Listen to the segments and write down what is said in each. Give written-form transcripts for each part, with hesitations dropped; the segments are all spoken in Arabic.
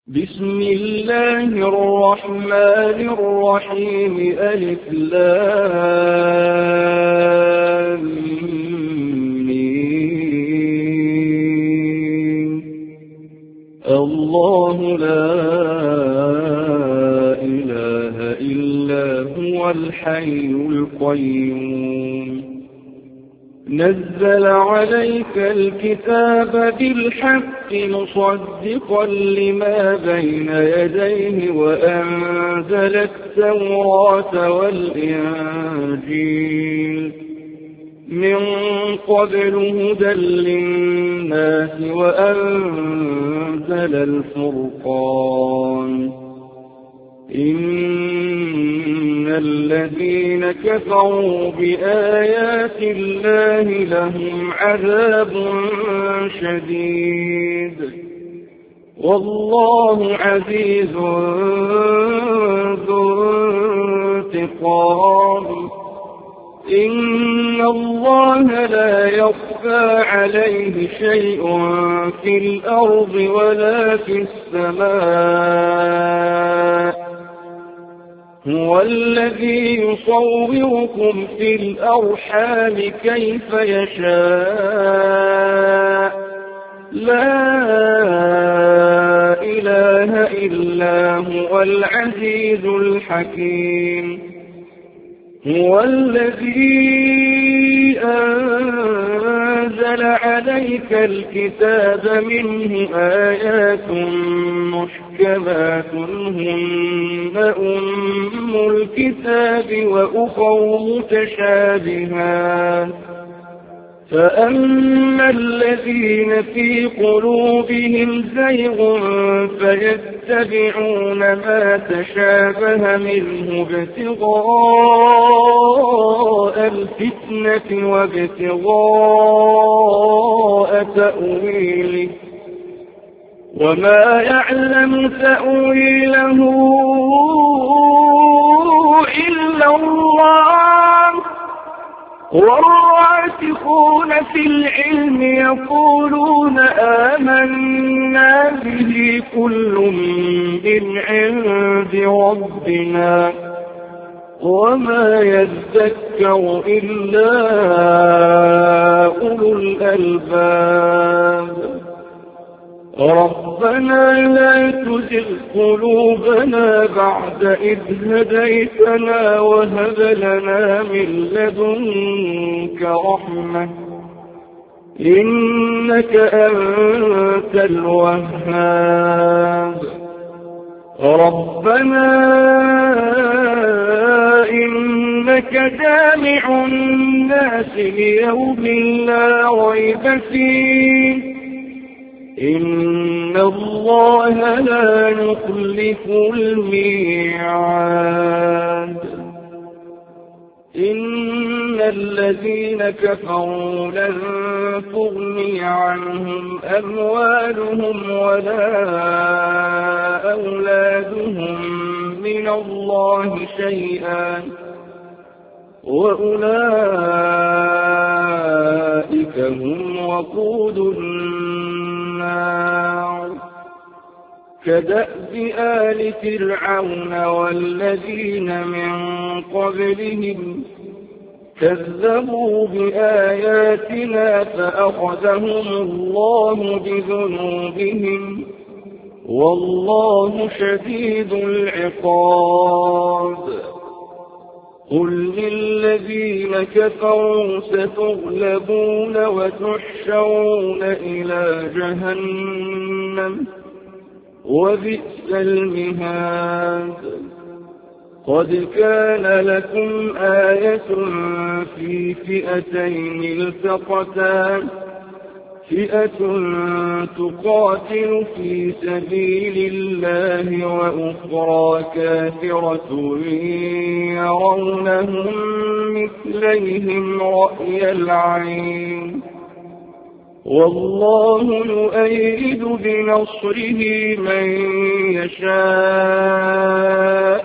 بسم الله الرحمن الرحيم. ألف لام ميم. الله لا إله إلا هو الحي القيوم. نزل عليك الكتاب بالحق مصدقا لما بين يديه وأنزل التوراة والإنجيل من قبل هدى للناس وأنزل الفرقان. إن الذين كفروا بآيات الله لهم عذاب شديد والله عزيز ذو انتقام. إن الله لا يخفى عليه شيء في الأرض ولا في السماء. هو الذي يصوركم في الأرحام كيف يشاء. لا إله إلا هو العزيز الحكيم. هو الذي أنزل عليك الكتاب منه آيات محكمات هن أم الكتاب وأخر متشابهات. فأما الذين في قلوبهم زيغ فيتبعون ما تشابه منه ابتغاء الفتنة وابتغاء تأويله وما يعلم تأويله إلا الله. والراسخون في العلم يقولون آمنا به كل من عند ربنا وما يذكر إلا أولو الألباب. ربنا لا تزغ قلوبنا بعد إذ هديتنا وهب لنا من لدنك رحمة إنك أنت الوهاب. ربنا إنك جامع الناس ليوم لا ريب فيه إن الله لا يخلف الميعاد. إن الذين كفروا لن تغني عنهم أموالهم ولا أولادهم من الله شيئا وأولئك هم وقود النار. كدأب آل فرعون والذين من قبلهم كذبوا بآياتنا فأخذهم الله بذنوبهم والله شديد العقاب. قل للذين كفروا ستغلبون وتحشرون إلى جهنم وبئس المهاد. قد كان لكم آية في فئتين التقتا فئة تقاتل في سبيل الله وأخرى كافرة يرونهم مثليهم رأي العين والله يؤيد بنصره من يشاء.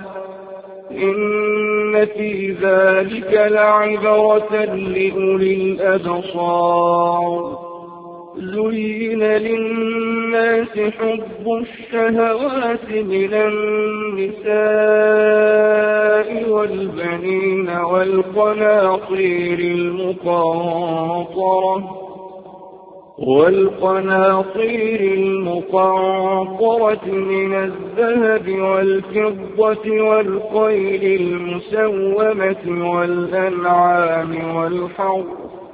إن في ذلك لعبرة لأولي الأبصار. زين للناس حب الشهوات من النساء والبنين والقناطير المقنطرة من الذهب والفضة والخيل المسومة والأنعام والحرث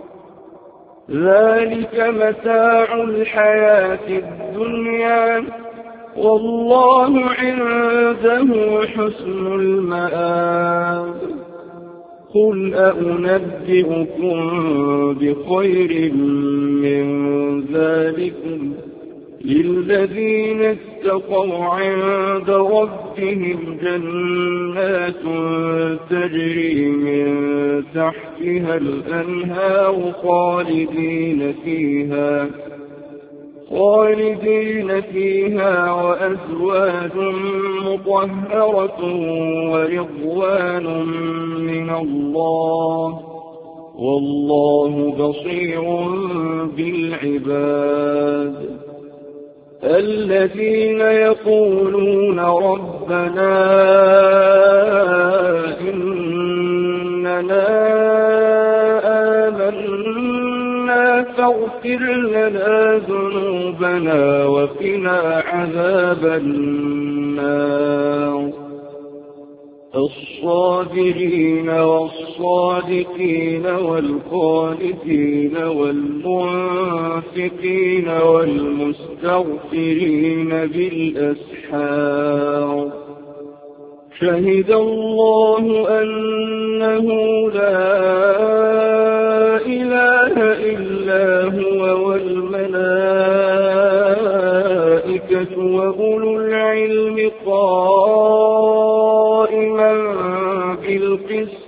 ذلك متاع الحياة الدنيا والله عنده حسن المآب قل أنبئكم بخير من ذلكم للذين اتقوا عند ربهم جنات تجري من تحتها الأنهار خالدين فيها وأزواج مطهرة ورضوان من الله والله بصير بالعباد الذين يقولون ربنا إننا آمنا فاغفر لنا ذنوبنا وقنا عذاب النار الصابرين والصادقين والقانتين والمنفقين والمستغفرين بالأسحار شهد الله أنه لا إله إلا هو والملائكة وأولو العلم قائما بالقسط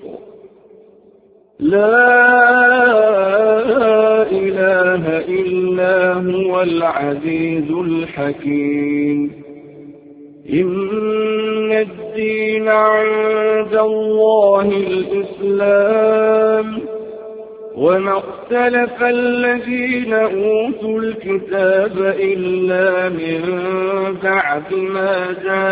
لا إله إلا هو العزيز الحكيم إن الدين عند الله الإسلام وما اختلف الذين أوتوا الكتاب إلا من بعد ما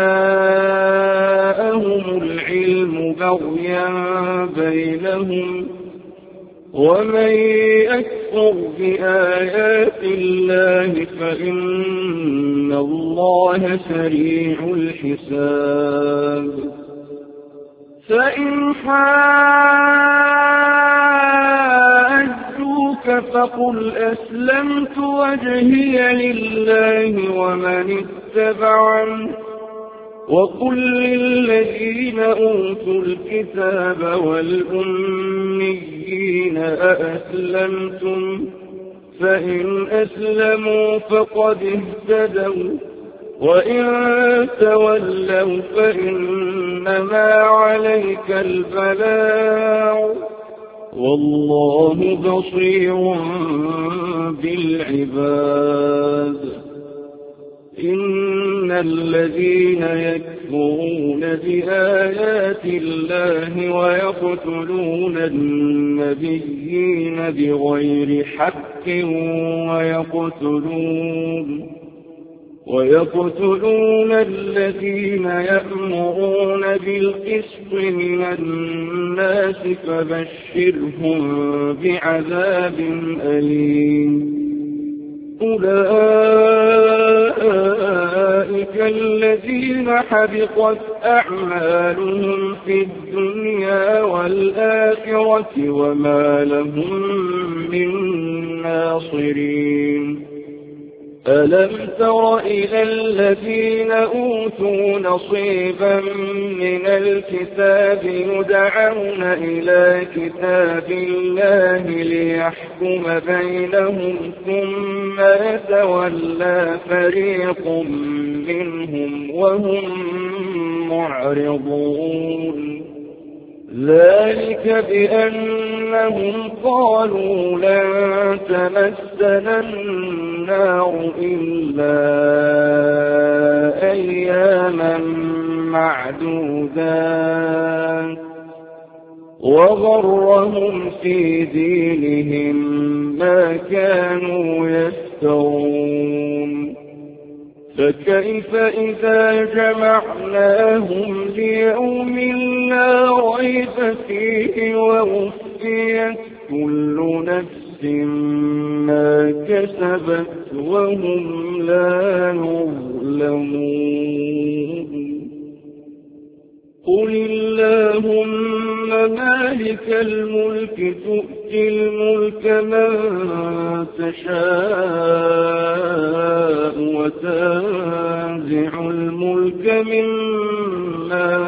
جاءهم العلم بغيا بينهم ومن يكفر بآيات الله فإن الله سريع الحساب فإن حاجوك فقل أسلمت وجهي لله ومن اتبعني وقل للذين أوتوا الكتاب والأميين أأسلمتم فإن أسلموا فقد اهتدوا وإن تولوا فإنما عليك البلاغ والله بصير بالعباد إن الذين يكفرون بآيات الله ويقتلون النبيين بغير حق ويقتلون الذين يأمرون بالقسط من الناس فبشرهم بعذاب أليم أولئك الذين حبطت أعمالهم في الدنيا والآخرة وما لهم من ناصرين ألم تر إلى الذين أوتوا نصيبا من الكتاب يدعون إلى كتاب الله ليحكم بينهم ثم يتولى فريق منهم وهم معرضون ذلك بأنهم قالوا لن تمسنا النار إلا أياما معدودات وغرهم في دينهم ما كانوا يفترون فكيف إذا جمعناهم ليوم لا ريب فيه ووفيت كل نفس ما كسبت وهم لا يظلمون قل اللهم مالك الملك تؤتي الملك من تشاء وتنزع الملك ممن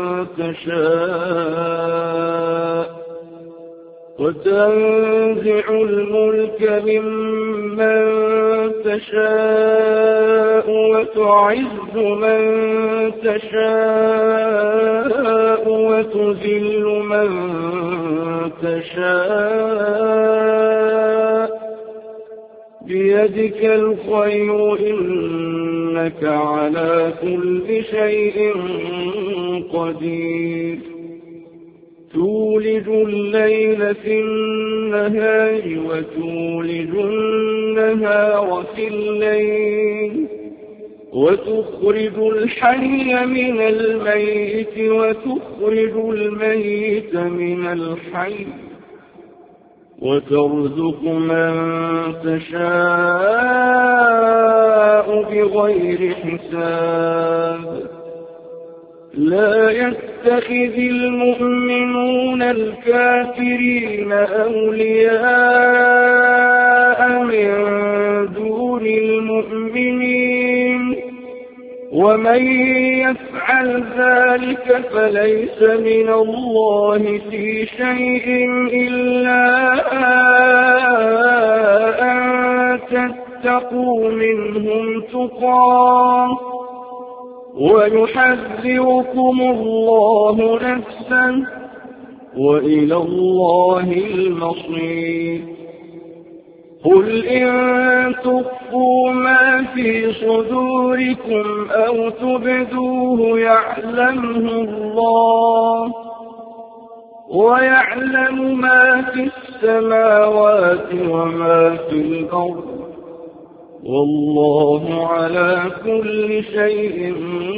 تشاء وتعز من تشاء وتذل من تشاء بيدك الخير إنك على كل شيء قدير تولج الليل في النهار وتولج النهار في الليل وتخرج الحي من الميت وتخرج الميت من الحي وترزق من تشاء بغير حساب لا يتخذ المؤمنون الكافرين أولياء من دون المؤمنين ومن يفعل ذلك فليس من الله في شيء إلا أن تتقوا منهم تقاه ويحذركم الله نفسا وإلى الله المصير قل إن تخفوا ما في صدوركم أو تبدوه يعلمه الله ويعلم ما في السماوات وما في الأرض والله على كل شيء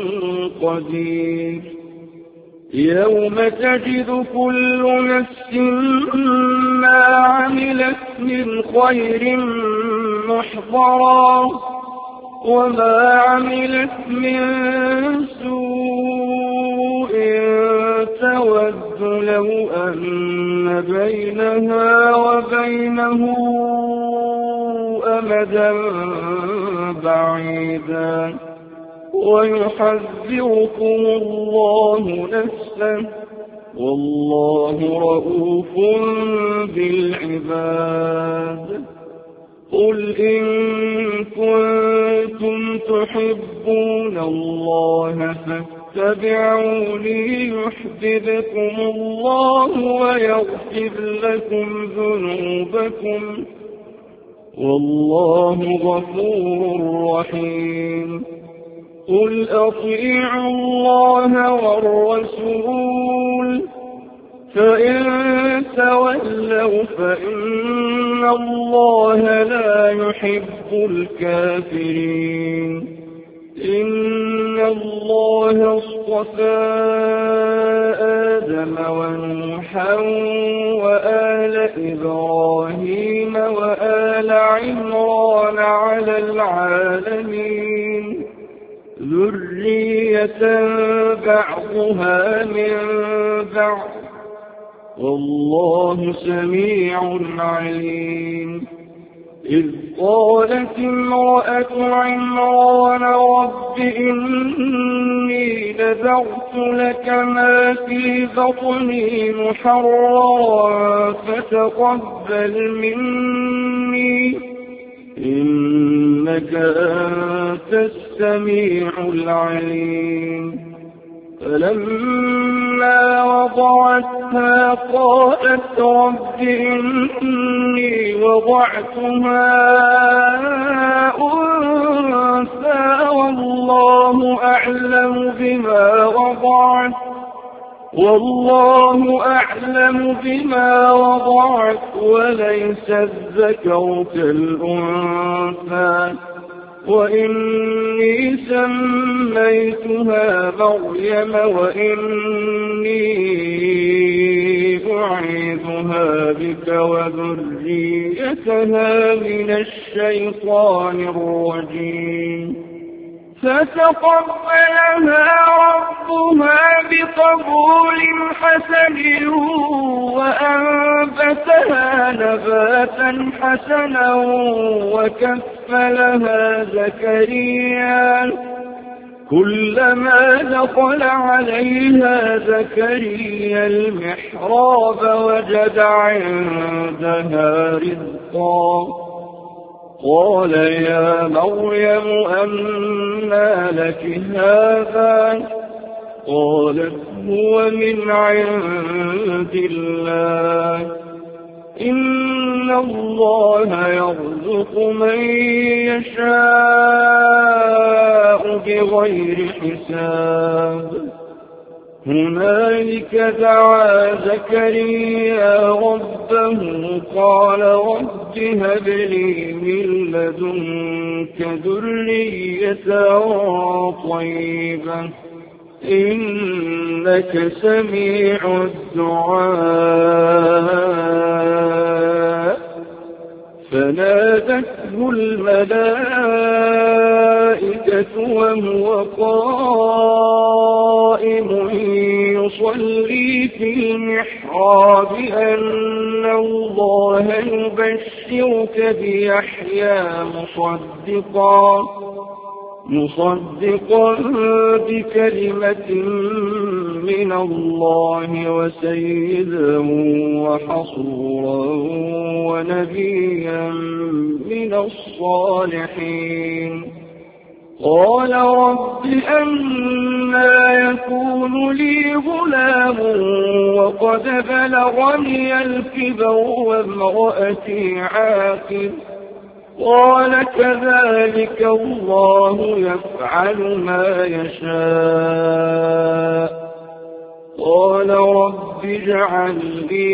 قدير يوم تجد كل نفس ما عملت من خير محضرا وما عملت من سوء تود لو أن بينها وبينه أمدا بعيدا ويحذركم الله نفسه والله رؤوف بالعباد قل إن كنتم تحبون الله فاتبعوني يحببكم الله ويغفر لكم ذنوبكم والله غفور رحيم قل أطيعوا الله والرسول فإن تولوا فإن الله لا يحب الكافرين إن الله اصطفى آدم ونوحا وآل إبراهيم وآل عمران على العالمين ذرية بعضها من بعض والله سميع عليم إذ قالت امرأة عمران رب إني نذرت لك ما في بطني محررا فتقبل مني إنك أنت السميع العليم فلما وضعتها قالت رب إني وضعتها أنثى والله أعلم بما وضعت والله أعلم بما وضعت وليس الذكر كالأنثى وإني سميتها مريم وإني أعيذها بك وذريتها من الشيطان الرجيم فتقبلها ربها بقبول حسن وأنبتها نباتا حسنا وكفلها زكريا كلما دخل عليها زكريا المحراب وجد عندها رزقا قال يا مريم أنى لك هذا قالت هو من عند الله إن الله يرزق من يشاء بغير حساب هنالك دعا زكريا ربه قال رب هب لي من لدنك ذرية طيبة إنك سميع الدعاء فنادته الملائكة وهو قائم يصلي في المحراب أن الله يبشرك بيحيى مصدقا بكلمة من الله وسيدا وحصورا ونبيا من الصالحين قال رب أنى يكون لي غلام وقد بلغني الكبر وامرأتي عاقر قال كذلك الله يفعل ما يشاء قال رب اجعل لي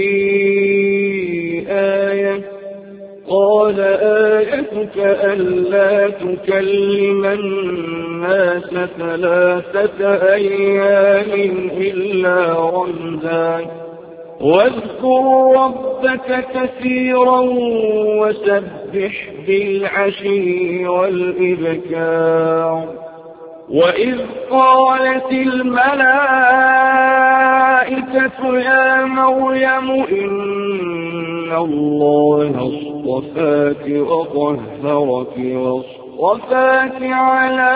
آية قال آيتك ألا تكلم الناس 3 أيام إلا رمزا واذكر ربك كثيرا وسبح بالعشي والإبكار وإذ قالت الملائكة يا مريم إن الله اصطفاك وطهرك واصطفاك على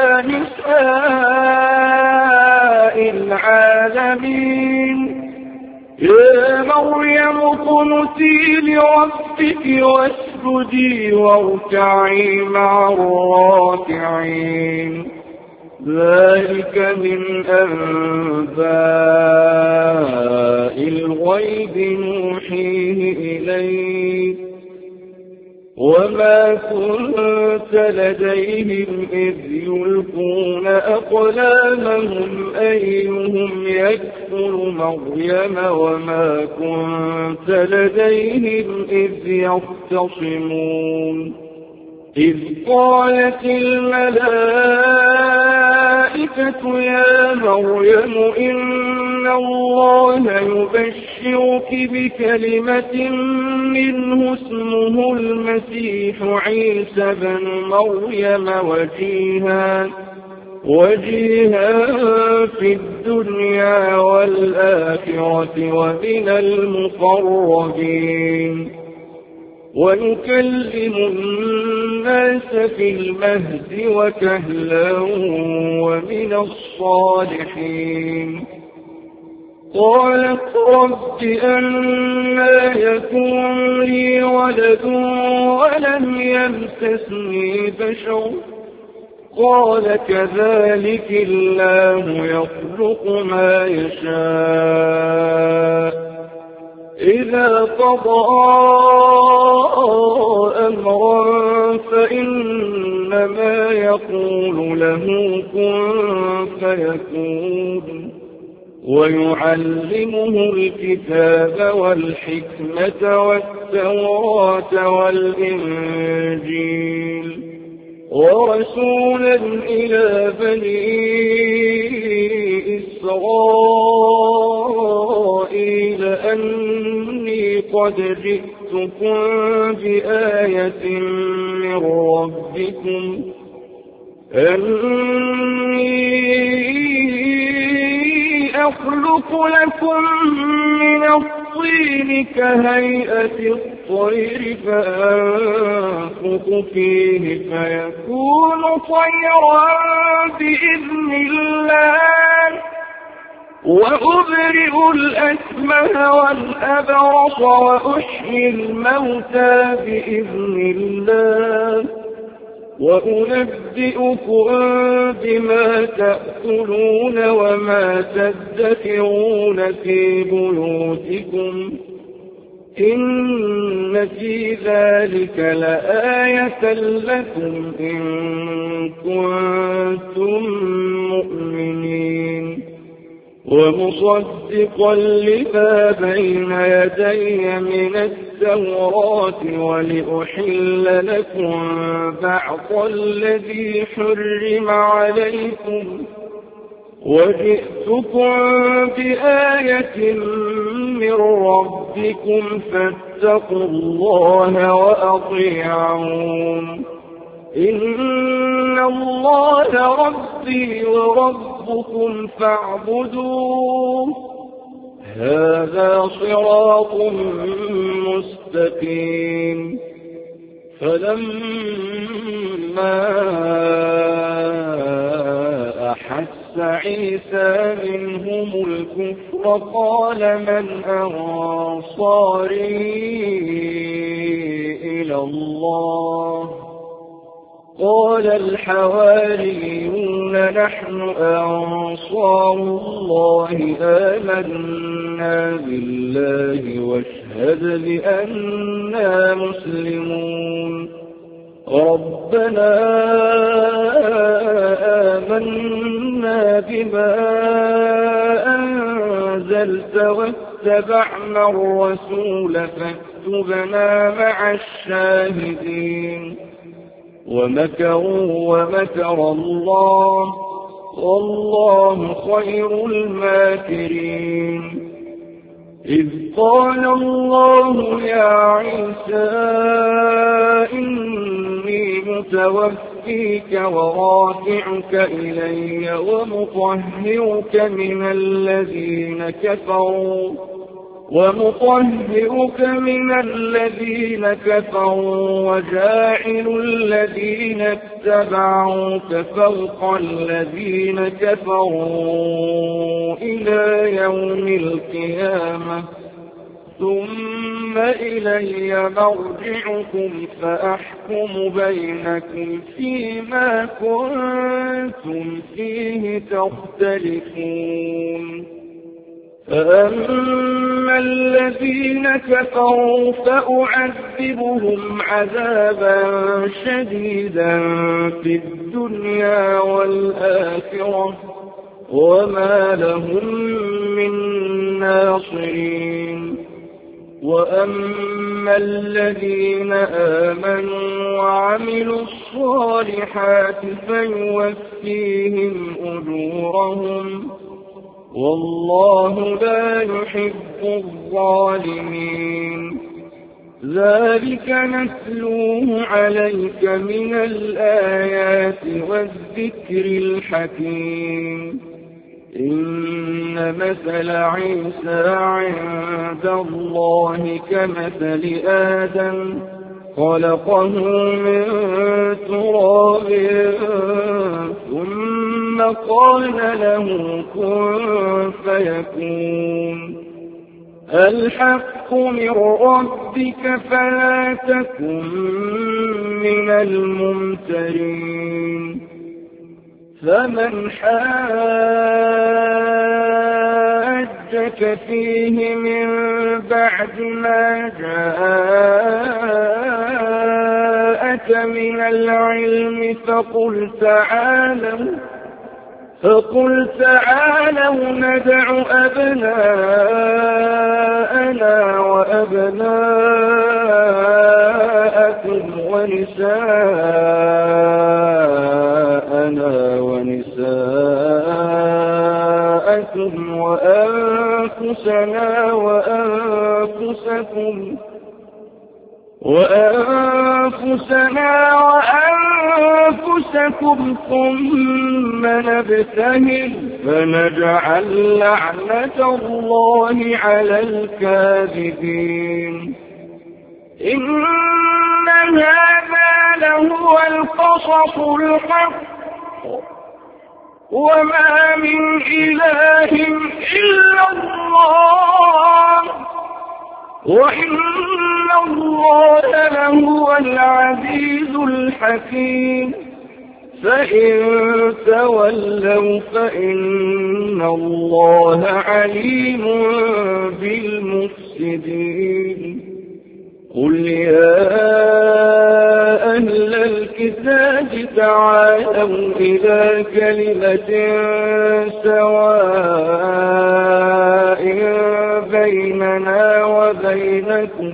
نساء العالمين يا مريم اقنتي لربك واسجدي واركعي مع الراكعين ذلك من أنباء الغيب نوحيه إليك وما كنت لديهم إذ يلقون أقلامهم أيهم يكفر مريم وما كنت لديهم إذ يختصمون إذ قالت الملائكة يا مريم إن الله يبشرك بكلمة منه اسمه المسيح عيسى بن مريم وجيها في الدنيا والآخرة ومن المقربين ونكلم الناس في المهد وكهلا ومن الصالحين قالت رب أنى يكون لي ولد ولم يمسسني بشر قال كذلك الله يخلق ما يشاء إذا قضى أمرا فإنما يقول له كن فيكون ويعلمه الكتاب والحكمة والتوراة والإنجيل ورسولا إلى بني إسرائيل أني قد جئتكم بآية من ربكم أني أخلق لكم من الطين كهيئة الطير فأنفخ فيه فيكون طيرا بإذن الله وأبرئ الأكمه والأبرص وأحيي الموتى بإذن الله وأنبئكم بما تأكلون وما تدخرون في بيوتكم إن في ذلك لآية لكم إن كنتم مؤمنين ومصدقا لما بين يدي من التوراة ولأحل لكم بعض الذي حرم عليكم وجئتكم بآية من ربكم فاتقوا الله وأطيعون إن الله ربي وربكم فاعبدوه هذا صراط مستقيم فلما أحس عيسى منهم الكفر قال من أنصاري إلى الله قال الحواريون نحن أنصار الله آمنا بالله واشهد بأننا مسلمون ربنا آمنا بما أنزلت واتبعنا الرسول فاكتبنا مع الشاهدين ومكروا ومكر الله والله خير الماكرين إذ قال الله يا عيسى إني متوفيك ورافعك إلي ومطهرك من الذين كفروا وجاعل الذين اتبعوك فوق الذين كفروا إلى يوم القيامة ثم إلي مرجعكم فأحكم بينكم فيما كنتم فيه تختلفون فأما الذين كفروا فأعذبهم عذابا شديدا في الدنيا والآخرة وما لهم من ناصرين وأما الذين آمنوا وعملوا الصالحات فيوفيهم أجورهم والله لا يحب الظالمين ذلك نتلوه عليك من الآيات والذكر الحكيم إن مثل عيسى عند الله كمثل آدم خلقه من تراب ثم قال له كن فيكون الحق من ربك فلا تكن من الممترين فمن حاجك فيه من بعد ما جاءك من العلم فقل تعالوا ندع أبناءنا وأبناءكم ونساءنا ونساءكم وأنفسنا وأنفسكم ثم نبتهل فنجعل لعنة الله على الكاذبين. إن هذا لهو القصص الحق وما من إله إلا الله وإن الله لهو العزيز الحكيم. فإن تولوا فإن الله عليم بالمفسدين. قل يا أهل الكتاب تعالوا إلى كلمة سواء بيننا وبينكم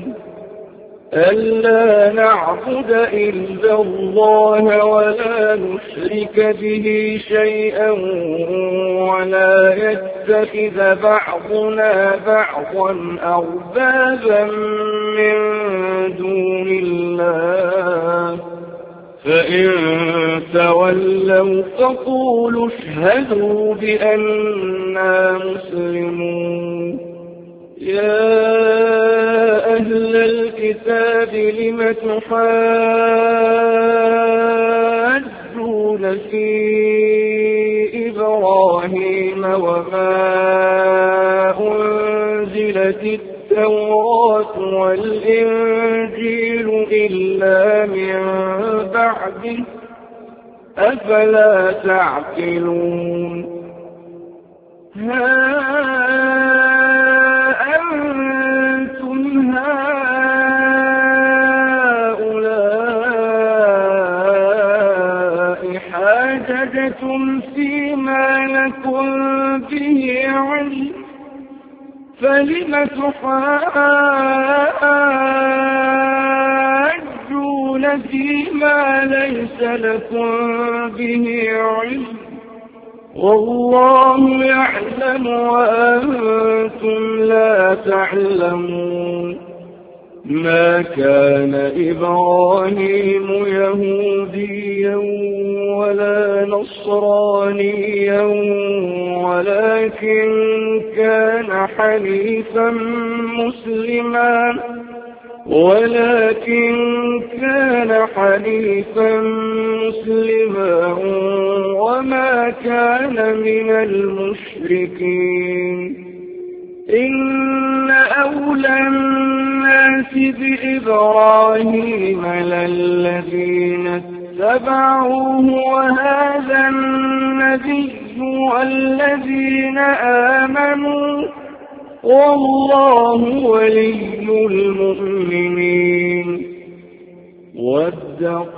ألا نعبد إلا الله ولا نشرك به شيئا ولا يتخذ بعضنا بعضا أربابا من دون الله. فإن تولوا فقولوا اشهدوا بأننا مسلمون. يا أهل الكتاب لم تحاجون في إبراهيم وما أنزلت التوراة والإنجيل إلا من بعده أفلا تعقلون. أنتم هؤلاء حاججتم فيما لكم به علم فلم تحاجون فيما ليس لكم به علم والله يعلم وأنتم لا تعلمون. ما كان إبراهيم يهوديا ولا نصرانيا ولكن كان حنيفا مسلما وما كان من المشركين. إن أولى الناس بإبراهيم للذين اتبعوه وهذا النبي والذين آمنوا والله ولي المؤمنين. ودت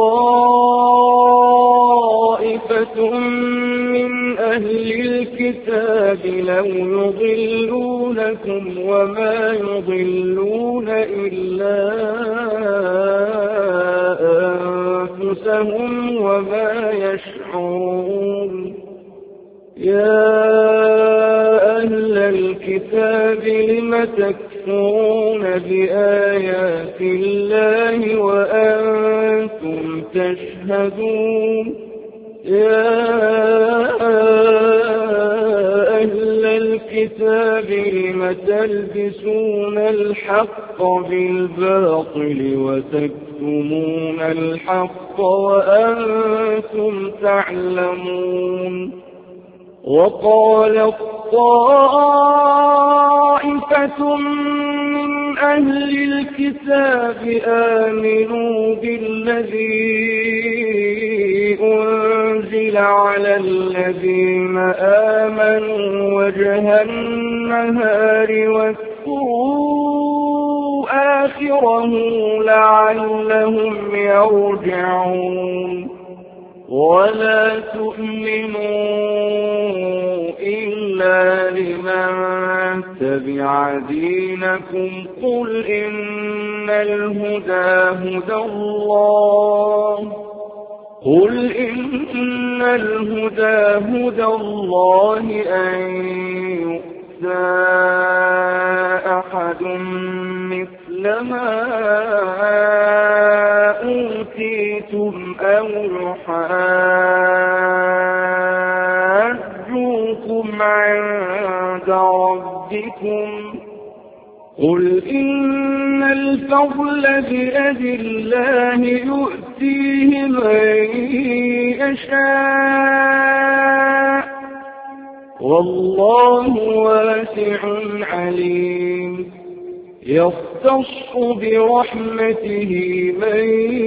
طائفة من أهل الكتاب لو يضلونكم وما يضلون إلا أنفسهم وما يشعرون. يا أهل الكتاب لم تكفرون بآيات الله وأنتم تشهدون. يا أهل الكتاب لم تلبسون الحق بالباطل وتكتمون الحق وأنتم تعلمون. وقالت طائفة من أهل الكتاب آمنوا بالذي أنزل على الذين آمنوا وجه النهار واكفروا آخره لعلهم يرجعون. ولا تؤمنوا إلا لمن تبع دينكم قل إن الهدى هدى الله أن يؤتى أحد مثل ما أوتيتم أو يحاجوكم عند ربكم قل إن الفضل بيد الله يؤتيه من يشاء والله واسع عليم يختص برحمته من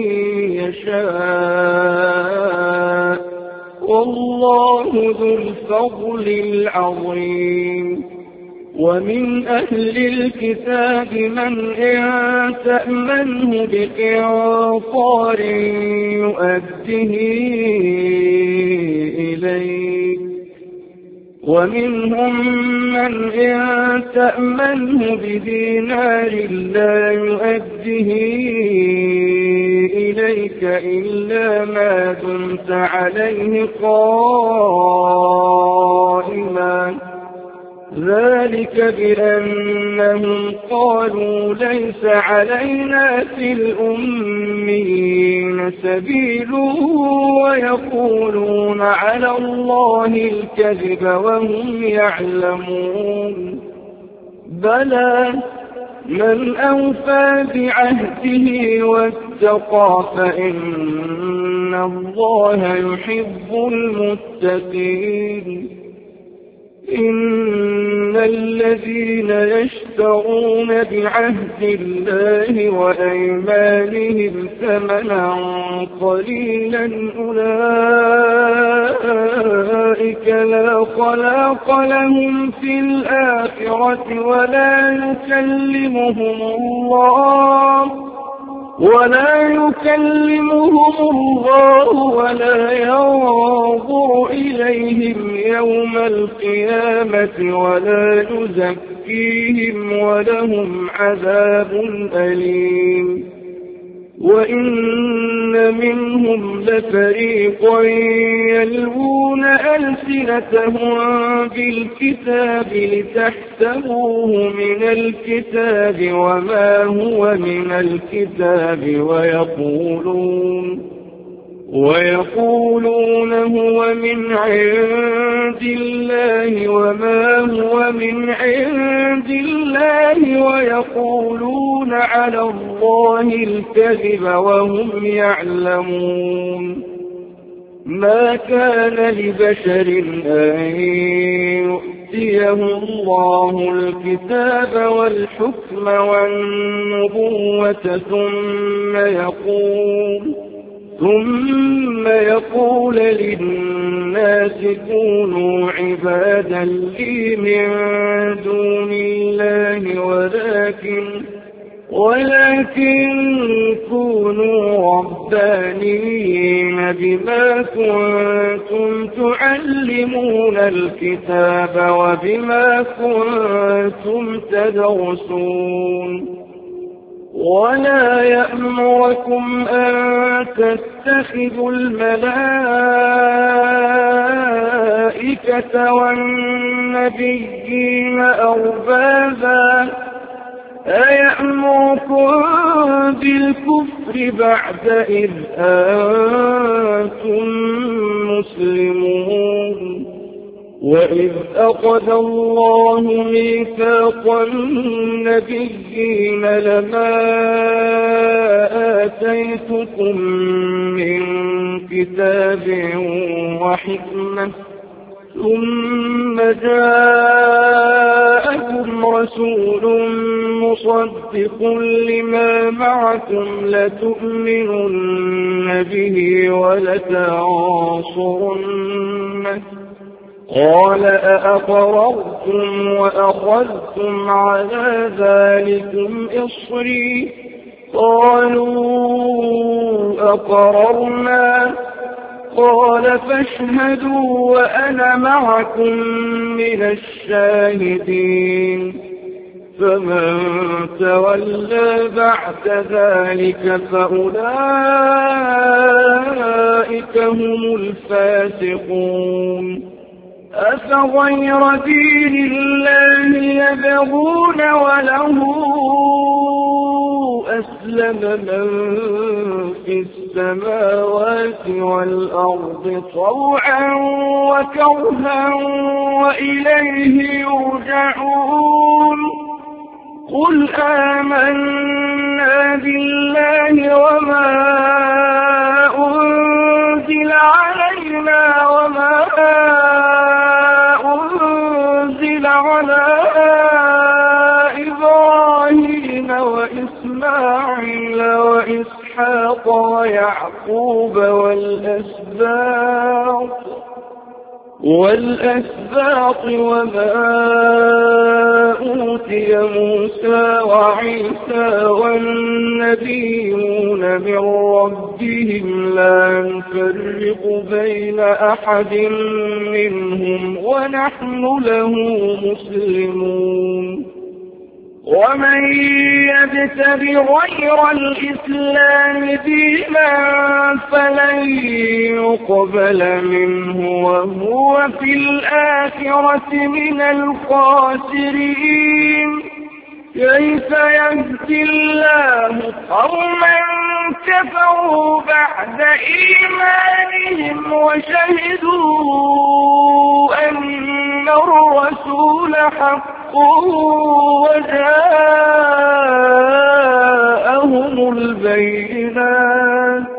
يشاء والله ذو الفضل العظيم ومن أهل الكتاب من إن تأمنه بقنطار يؤده إليك ومنهم من إن تأمنه بدينار لا يؤده إليك إلا ما دمت عليه قائما ذلك بأنهم قالوا ليس علينا في الأميين سبيل ويقولون على الله الكذب وهم يعلمون بلى من أوفى بعهده واتقى فإن الله يحب المتقين إن الذين يشترون بعهد الله وأيمانهم ثمنا قليلا أولئك لا خلاق لهم في الآخرة ولا يكلمهم الله ولا ينظر إليهم يوم القيامة ولا يزكيهم ولهم عذاب أليم وإن منهم لفريقا يلوون ألسنتهم بالكتاب لتحسبوه من الكتاب وما هو من الكتاب ويقولون هو من عند الله وما هو من عند الله ويقولون على الله الكذب وهم يعلمون ما كان لبشر أن يؤتيه الله الكتاب والحكم والنبوة ثم يقول للناس كونوا عبادا لي من دون الله ولكن كونوا ربانيين بما كنتم تعلمون الكتاب وبما كنتم تدرسون ولا يأمركم أن تتخذوا الملائكة والنبيين أربابا أيأمركم بالكفر بعد إذ أنتم مسلمون وإذ أخذ الله ميثاق النبيين لما آتيتكم من كتاب وحكمة ثم جاءكم رسول مصدق لما معكم لتؤمنن به ولتنصرنه قال أأقررتم وأخذتم على ذلكم إصري قالوا أقررنا قال فاشهدوا وأنا معكم من الشاهدين فمن تولى بعد ذلك فأولئك هم الفاسقون أفغير دين الله يبغون وله أسلم من في السماوات والأرض طوعا وكرها وإليه يرجعون قل آمنا بالله وما أنزل علينا وما أنزل على إبراهيم وإسماعيل وإسحاق ويعقوب والأسباط وما أوتي موسى وعيسى والنبيون من ربهم لا نفرق بين أحد منهم ونحن له مسلمون ومن يبتغ غير الإسلام دينا فلن يقبل منه وهو في الآخرة من الخاسرين كيف يهدي الله قوما كفروا بعد إيمانهم وشهدوا أن الرسول حق وجاءهم البينات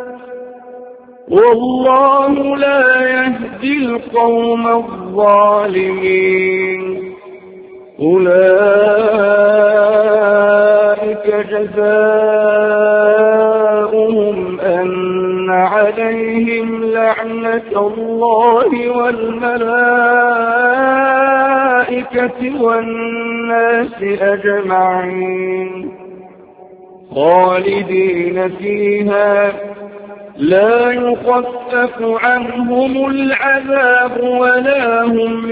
والله لا يهدي القوم الظالمين أولئك جزاؤهم أن عليهم لعنة الله والملائكة والناس أجمعين خالدين فيها لا يخفف عنهم العذاب ولا هم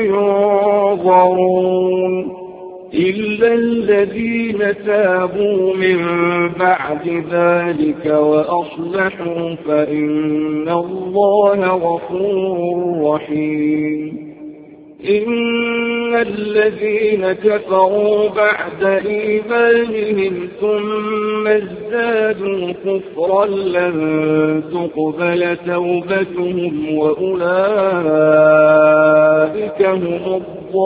ينظرون إلا الذين تابوا من بعد ذلك وأصلحوا فإن الله غفور رحيم إن الذين كفروا بعد إيمانهم ثم ازدادوا كفرا لن تقبل توبتهم وأولئك هم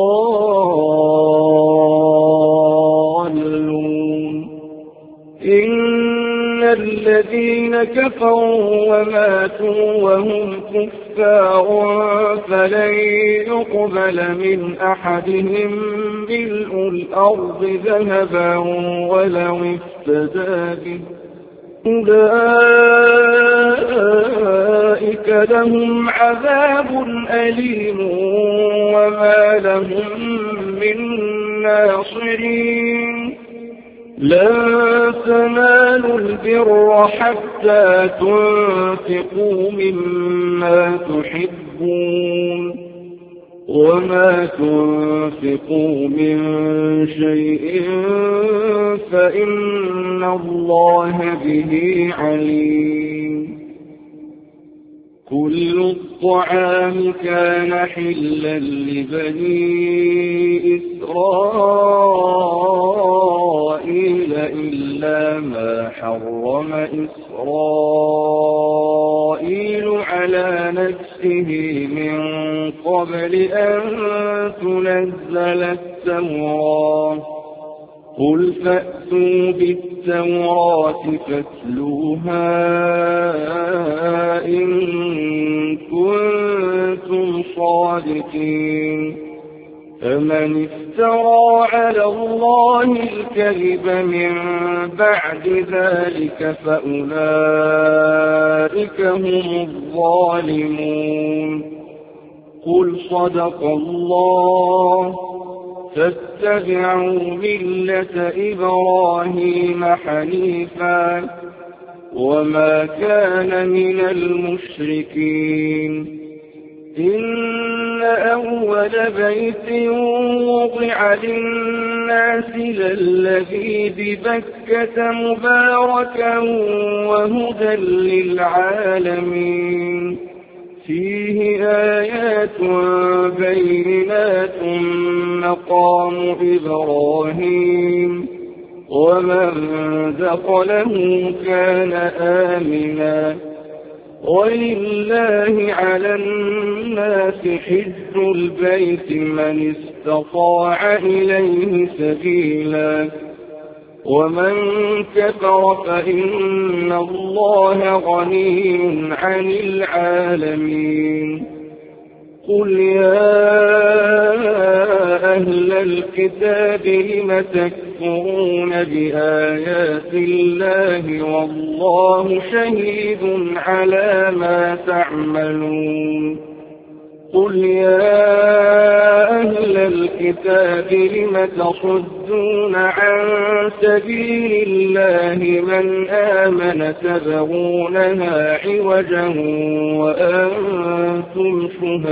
الضالون إن الذين كفروا وماتوا وهم كفار فلن يقبل من أحدهم ملء الأرض ذهبا ولو افتدى به أولئك لهم عذاب أليم وما لهم من ناصرين لن تنالوا البر حتى تنفقوا مما تحبون وما تنفقوا من شيء فإن الله به عليم كل الطعام كان حلا لبني إسرائيل إلا ما حرم إسرائيل على نفسه من قبل أن تنزل التوراة قل فأتوا بالتوراة فاتلوها إن كنتم صادقين فمن افترى على الله الكذب من بعد ذلك فأولئك هم الظالمون قل صدق الله فاتبعوا ملة إبراهيم حنيفا وما كان من المشركين. إن أول بيت وضع للناس للذي ببكة مباركا وهدى للعالمين، فيه آيات بينات مقام إبراهيم، ومن دخله كان آمنا، ولله على الناس حج البيت من استطاع إليه سبيلا، ومن كفر فإن الله غني عن العالمين. قل يا أهل الكتاب لم تكفرون بآيات الله والله شهيد على ما تعملون. قل يا أهل الكتاب لم تصدون عن سبيل الله من آمن تبغونها عوجا وأنتم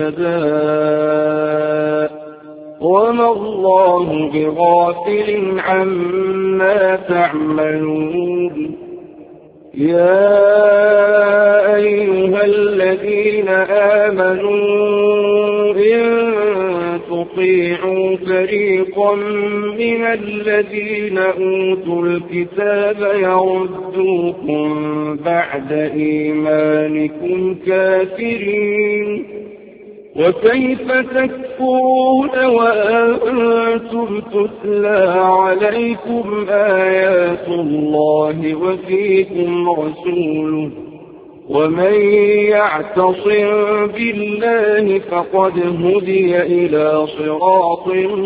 شهداء، وما الله بغافل عما تعملون. يا أيها الذين آمنوا إن تطيعوا فريقا من الذين أوتوا الكتاب يردوكم بعد إيمانكم كافرين، وكيف تكفرون وأنتم تتلى عليكم آيات الله وفيكم رسوله، ومن يعتصم بالله فقد هدي إلى صراط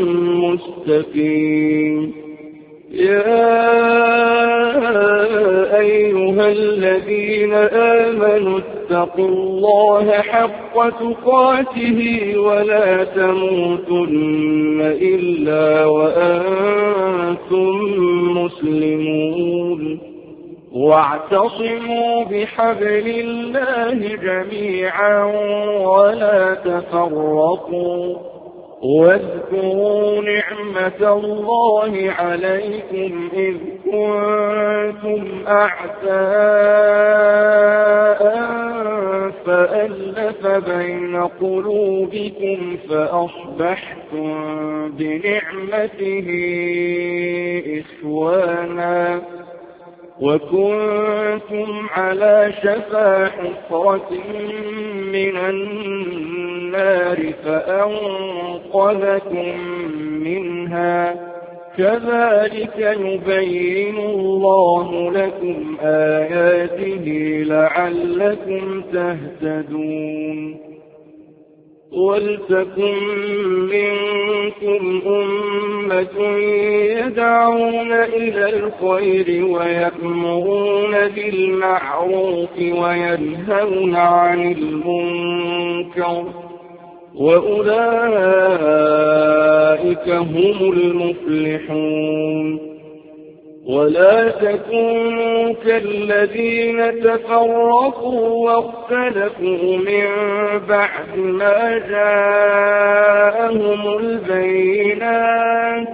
مستقيم. يا أيها الذين آمنوا اتقوا الله حق تقاته ولا تموتن إلا وأنتم مسلمون، واعتصموا بحبل الله جميعا ولا تفرقوا، واذكروا نعمة الله عليكم إذ كنتم أعداء فألف بين قلوبكم فأصبحتم بنعمته إخوانا، وكنتم على شفا حفرة من النار فأنقذكم منها، كذلك يبين الله لكم آياته لعلكم تهتدون. ولتكن منكم أمة يدعون إلى الخير ويأمرون بالمعروف وينهون عن المنكر، وأولئك هم المفلحون. ولا تكونوا كالذين تفرقوا واختلفوا من بعد ما جاءهم البينات،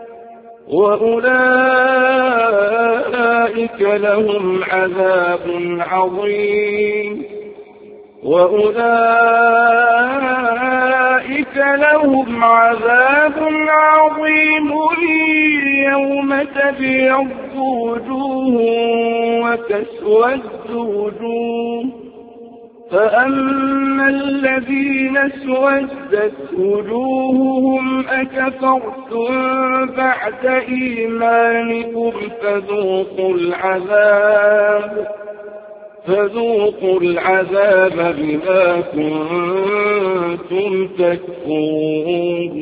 وأولئك لهم عذاب عظيم يوم تبيض وجوه وتسود وجوه، فأما الذين اسودت وجوههم أكفرتم بعد إيمانكم فذوقوا العذاب بما كنتم تكفرون.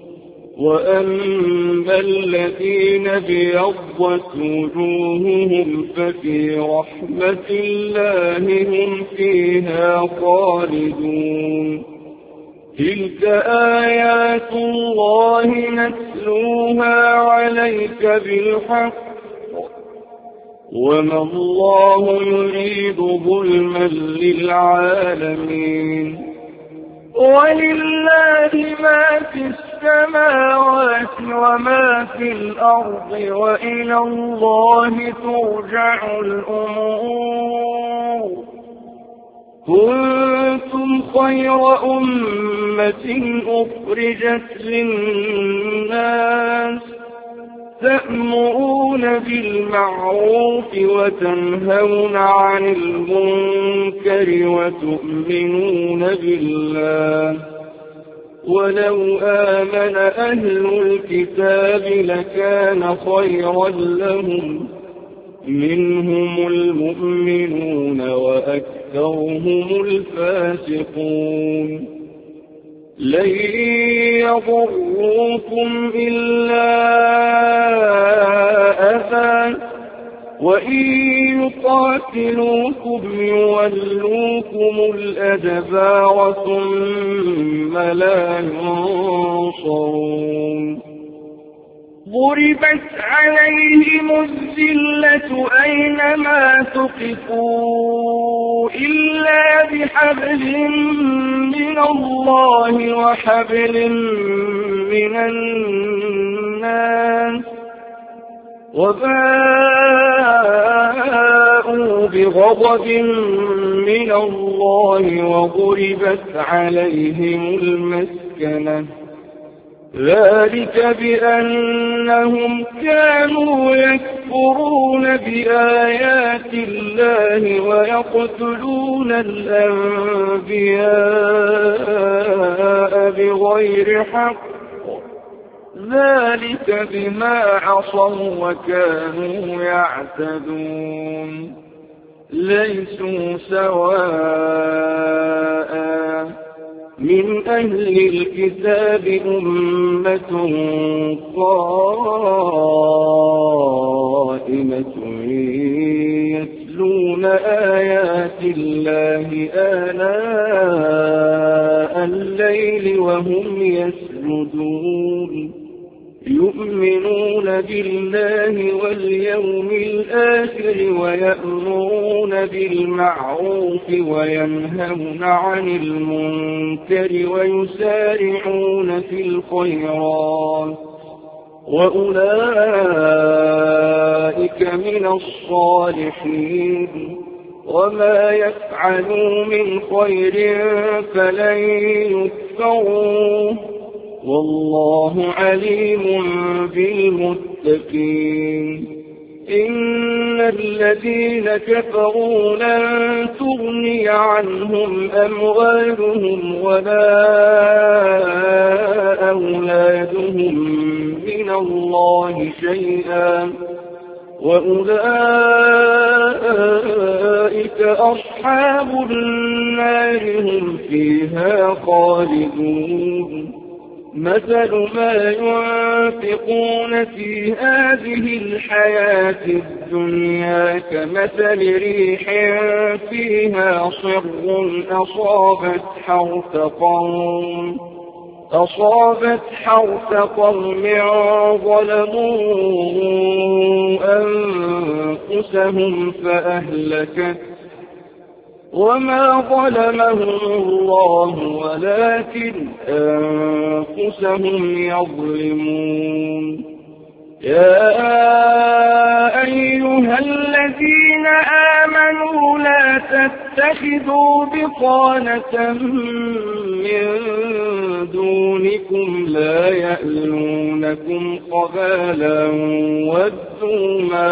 وأما الذين ابيضت وجوههم ففي رحمة الله هم فيها خالدون. تلك آيات الله نتلوها عليك بالحق، وما الله يريد ظلما للعالمين ولله ما في السماوات وما في الأرض وإلى الله ترجع الأمور كنتم خير أمة أخرجت للناس تأمرون بالمعروف وتنهون عن المنكر وتؤمنون بالله ولو آمن أهل الكتاب لكان خيرا لهم منهم المؤمنون وأكثرهم الفاسقون لن يضروكم إلا أذى وإن يقاتلوكم يولوكم الأدبار ثم لا ينصرون ضربت عليهم الذلة أينما ثقفوا إلا بحبل من الله وحبل من الناس وباءوا بغضب من الله وضربت عليهم المسكنة ذلك بأنهم كانوا يكفرون بآيات الله ويقتلون الأنبياء بغير حق ذلك بما عصوا وكانوا يعتدون ليسوا سواء من أهل الكتاب أمة قائمة يتلون آيات الله آناء الليل وهم يسجدون يؤمنون بالله واليوم الآخر ويأمرون بالمعروف وينهون عن المنكر ويسارعون في الخيرات وأولئك من الصالحين وما يفعلوا من خير فلن يكفروه والله عليم بالمتقين إن الذين كفروا لن تغني عنهم أموالهم ولا أولادهم من الله شيئا وأولئك أصحاب النار هم فيها خالدون مثل ما ينفقون في هذه الحياة الدنيا كمثل ريح فيها صر أصابت حرث قوم ظلموا أنفسهم فأهلكت وما ظلمهم الله ولكن أنفسهم يظلمون يا أيها الذين آمنوا لا تتخذوا بطانة من دونكم لا يألونكم خبالا ودوا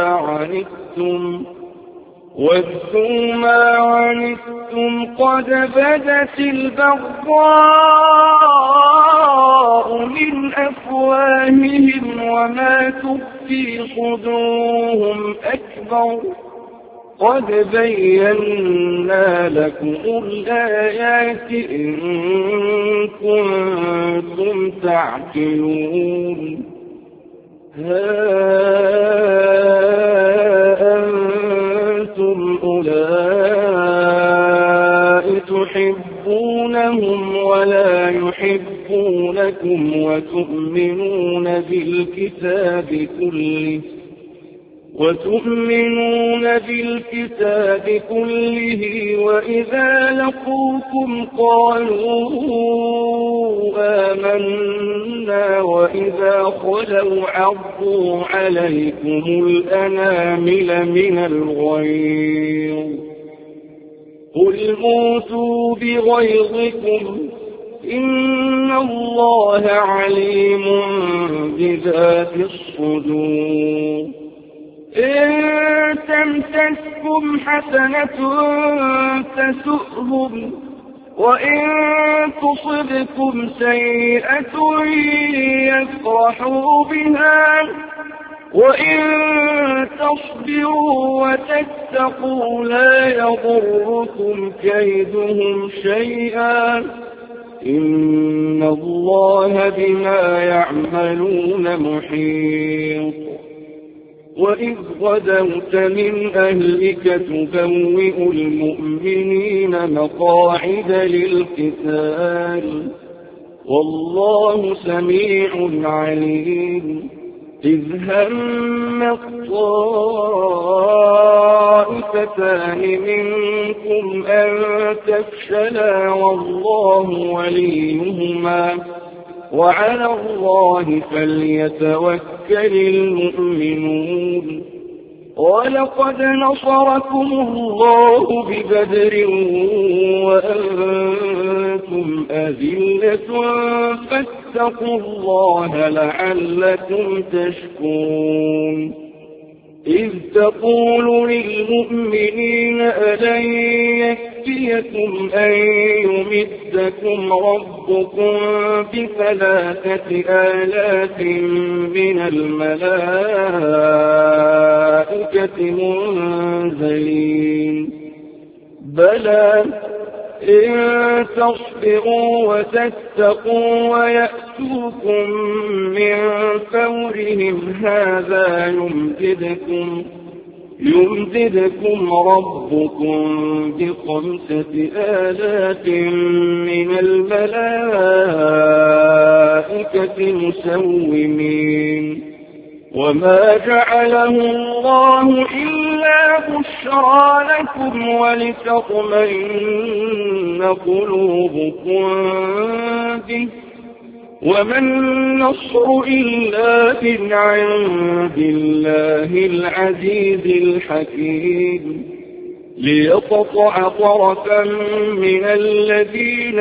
ما عنتم قد بدت البغضاء من أفواههم وما تخفي صدورهم أكبر قد بينا لكم الآيات إن كنتم تعقلون أولئك تحبونهم ولا يحبونكم وتؤمنون بالكتاب كله وتؤمنون بالكتاب كله وإذا لقوكم قالوا آمنا وإذا خلوا عضوا عليكم الأنامل من الغيظ قل موتوا بغيظكم إن الله عليم بذات الصدور إن تمسسكم حسنة تسؤهم وإن تصبكم سيئة يفرحوا بها وإن تصبروا وتتقوا لا يضركم كيدهم شيئا إن الله بما يعملون محيط وإذ غدوت من أهلك تبوئ المؤمنين مقاعد للقتال والله سميع عليم إذ هم الطائفتان منكم أن تفشلا والله وليهما وعلى الله فليتوكل المؤمنون ولقد نصركم الله ببدر وأنتم أذلة فاتقوا الله لعلكم تشكرون إذ تقول للمؤمنين ألن يكفيكم أن يمدكم ربكم ب3,000 من الملائكة منزلين بلى إن تصبروا وتتقوا ويأتوكم من فورهم هذا يمددكم ربكم ب5,000 من الملائكة مسومين وما جعله الله إلا بشرى لكم ولتطمئن قلوبكم به وما النصر إلا من عند الله العزيز الحكيم ليقطع طرفا من الذين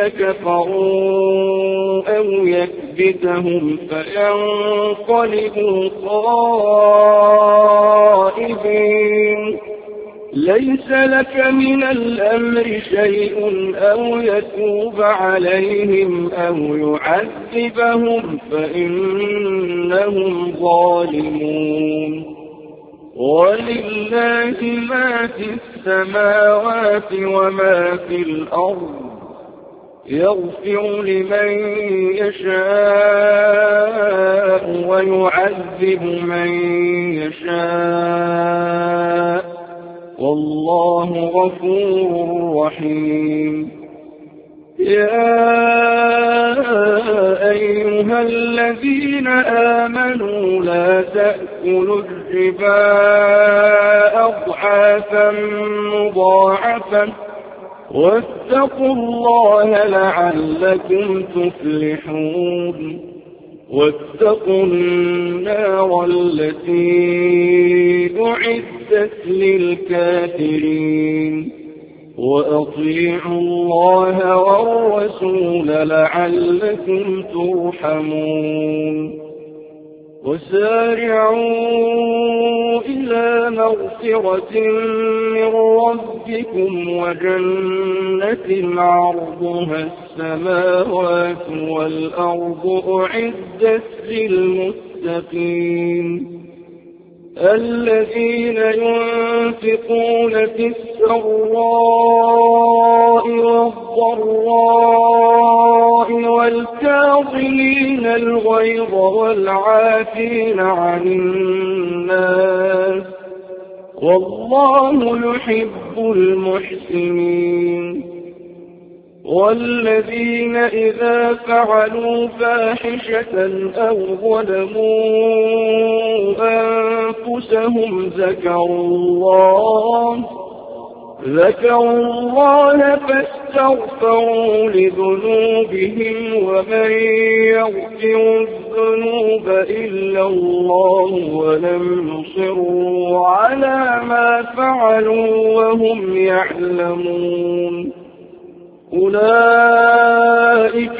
كفروا أو يكبتهم فينقلبوا خائبين ليس لك من الأمر شيء أو يتوب عليهم أو يعذبهم فإنهم ظالمون ولله ما في السماوات وما في الأرض يغفر لمن يشاء ويعذب من يشاء والله غفور رحيم يا أيها الذين آمنوا لا تأكلوا الربا أضعافا مضاعفة واتقوا الله لعلكم تفلحون واتقوا النار التي أعدت للكافرين وأطيعوا الله والرسول لعلكم ترحمون وسارعوا إلى مغفرة من ربكم وجنة عرضها السماوات والأرض أعدت للمتقين الذين ينفقون في السراء والضراء والكاظمين الغيظ والعافين عن الناس والله يحب المحسنين والذين إذا فعلوا فاحشة أو ظلموا أنفسهم ذكروا الله فاستغفروا لذنوبهم ومن يغفر الذنوب إلا الله ولم يصروا على ما فعلوا وهم يعلمون أولئك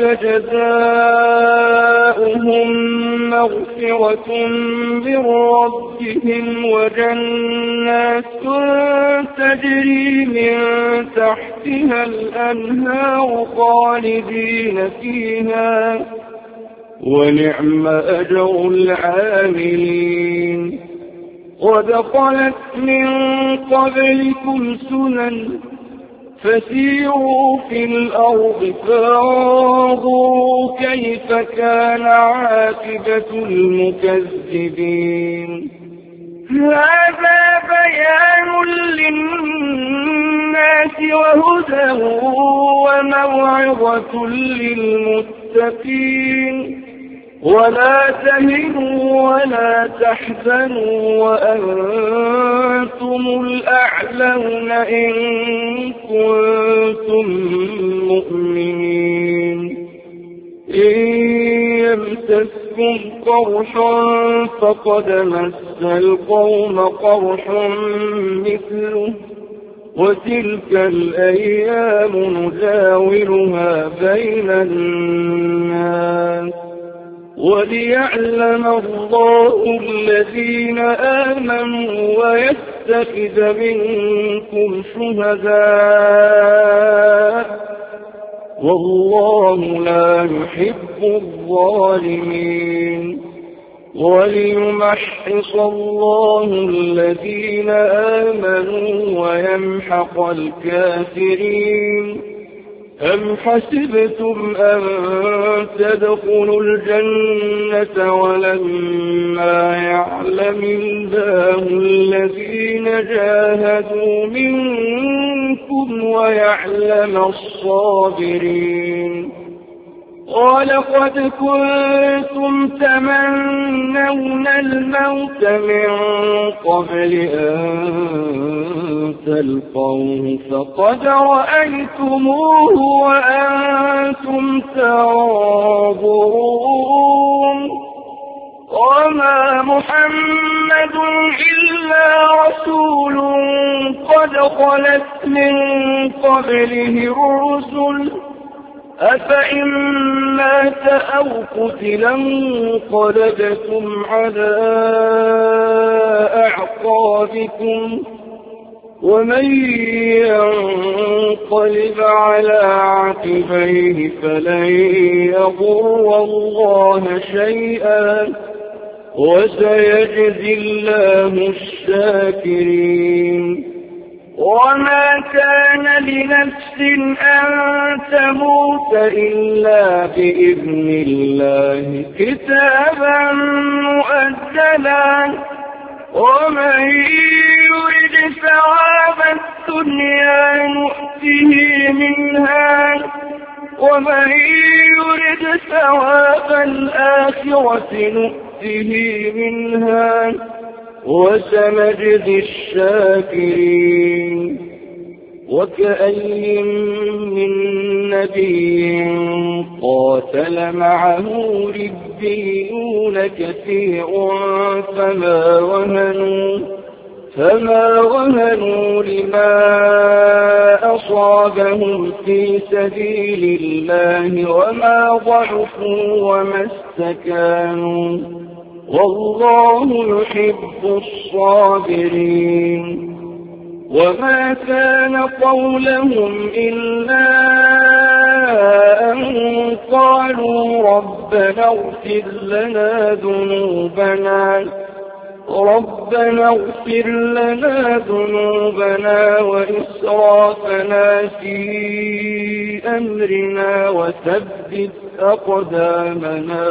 جزاؤهم مغفرة من ربهم وجنات تجري من تحتها الأنهار خالدين فيها ونعم أجر العاملين ودخلت من قبلكم سنن فسيروا في الأرض فانظروا كيف كان عاقبة المكذبين هذا بيان للناس وهدى وموعظة للمتقين ولا تهنوا ولا تحزنوا وأنتم الأعلون إن كنتم مؤمنين إن يمسسكم قرح فقد مس القوم قرح مثله وتلك الأيام نداولها بين الناس وليعلم الله الذين آمنوا ويتخذ منكم شهداء والله لا يحب الظالمين وليمحص الله الذين آمنوا ويمحق الكافرين أم حسبتم أن تدخلوا الجنة ولما يعلم الله الذين جاهدوا منكم ويعلم الصابرين ولقد كنتم تمنون الموت من قبل أن تلقوه فقد رأيتموه وأنتم تنظرون وما محمد إلا رسول قد خلت من قبله الرسل أفإن مات أو قتلا انقلبتم على أعقابكم ومن ينقلب على عقبيه فلن يضر الله شيئا وسيجزي الله الشاكرين وما كان لنفس أن تموت إلا بإذن الله كتابا مؤجلا ومن يرد ثواب الدنيا نؤته منها ومن يرد ثواب الآخرة نؤته منها وسنجزي الشاكرين وكأي من نبي قاتل معه ربيون كثير فما وهنوا لما أصابهم في سبيل الله وما ضعفوا وما استكانوا والله يحب الصابرين وما كان قولهم إلا أن قالوا ربنا اغفر لنا ذنوبنا وإسرافنا في أمرنا وثبت أقدامنا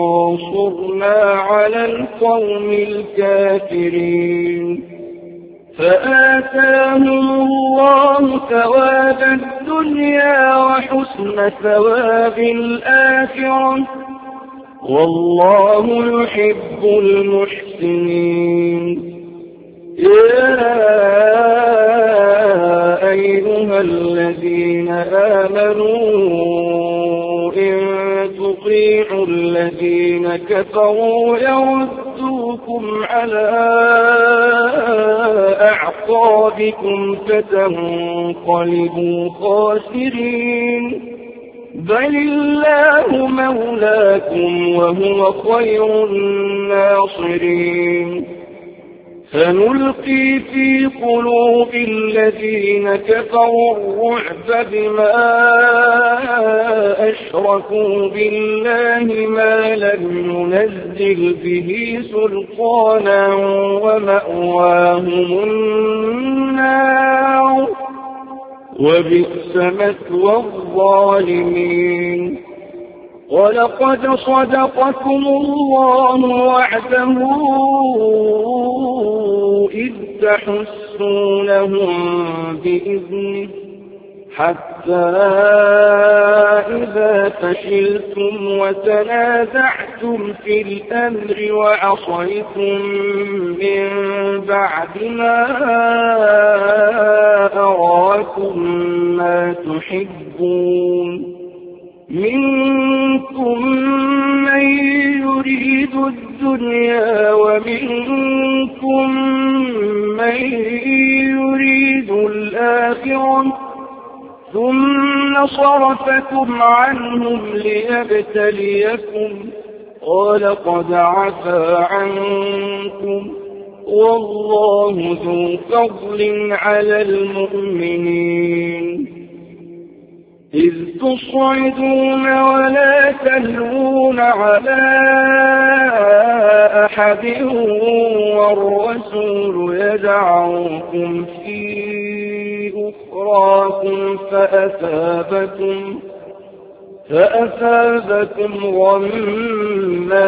وانصرنا على القوم الكافرين فآتاهم الله ثواب الدنيا وحسن ثواب الآخرة والله يحب المحسنين. يا أيها الذين آمنوا إن تطيعوا الذين كفروا يردوكم على أعقابكم فتنقلبوا خاسرين. بل الله مولاكم وهو خير الناصرين. سنلقي في قلوب الذين كفروا الرعب بما أشركوا بالله ما لم ينزل به سلطانا ومأواهم النار وبئس مثوى الظالمين. ولقد صدقكم الله وعده إذ تحسونهم بإذنه حتى إذا فشلتم وتنازعتم في الأمر وعصيتم من بعد ما أراكم ما تحبون منكم من يريد الدنيا ومنكم من يريد الآخرة ثم صرفكم عنهم ليبتليكم ولقد عفا عنكم والله ذو فضل على المؤمنين. إذ تصعدون ولا تلوون على أحد والرسول يدعوكم في أخراكم فأثابكم غما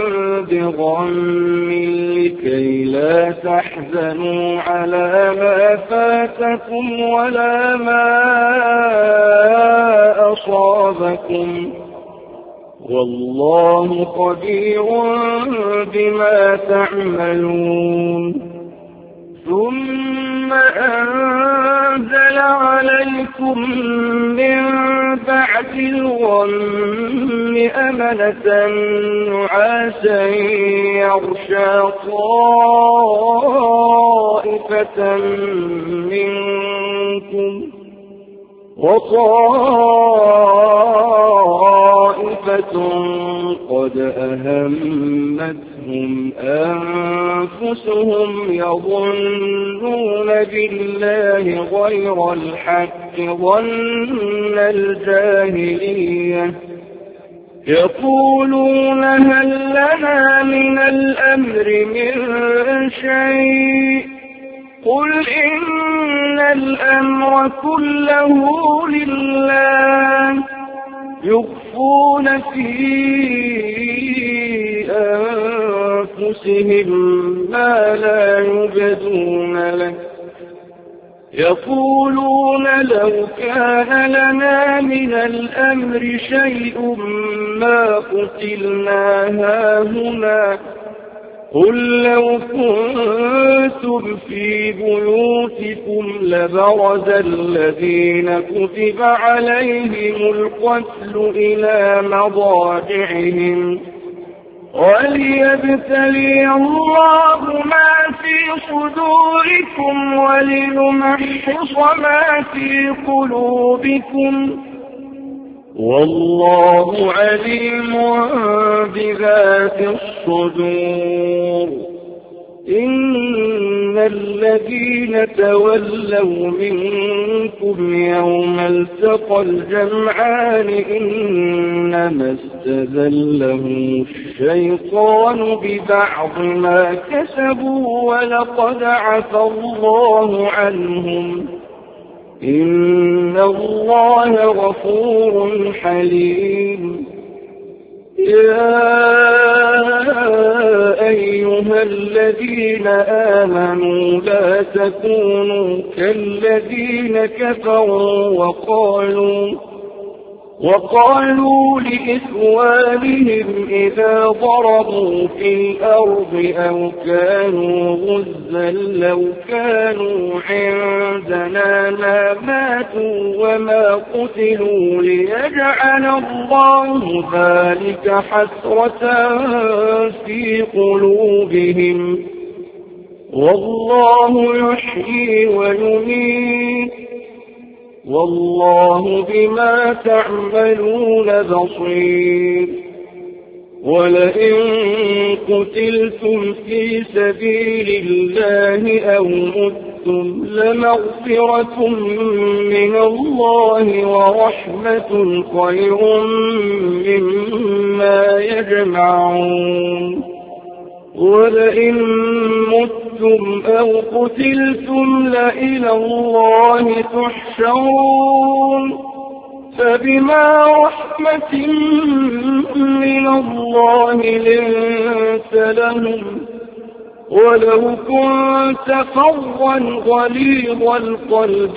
بغم لكي لا تحزنوا على ما فاتكم ولا ما أصابكم والله خبير بما تعملون. ثم أنزل عليكم من بعد الغم أمنة نعاسا يغشى طائفة منكم وطائفة قد أهمتهم أنفسهم يظنون بالله غير الحق ظن الجاهلية يقولون هل لنا من الأمر من شيء قل إن الأمر كله لله يخفون في أنفسهم ما لا يبدون لك يقولون لو كان لنا من الأمر شيء ما قتلنا هاهنا قل لو كنتم في بيوتكم لبرز الذين كتب عليهم القتل إلى مضاجعهم وليبتلي الله ما في صدوركم وليمحص ما في قلوبكم والله عليم بذات الصدور. إن الذين تولوا منكم يوم التقى الجمعان إنما استزلهم الشيطان ببعض ما كسبوا ولقد عفى الله عنهم إن الله غفور حليم. يا أيها الذين آمنوا لا تكونوا كالذين كفروا وقالوا لإخوانهم إذا ضربوا في الأرض أو كانوا غزا لو كانوا عندنا ما ماتوا وما قتلوا ليجعل الله ذلك حسرة في قلوبهم والله يحيي ويميت والله بما تعملون بصير ولئن قتلتم في سبيل الله أو متم لمغفرة من الله ورحمة خير مما يجمعون ولئن متم أو قتلتم لإلى الله تحشرون فبما رحمة من الله لنت لهم ولو كنت فظا غليظ القلب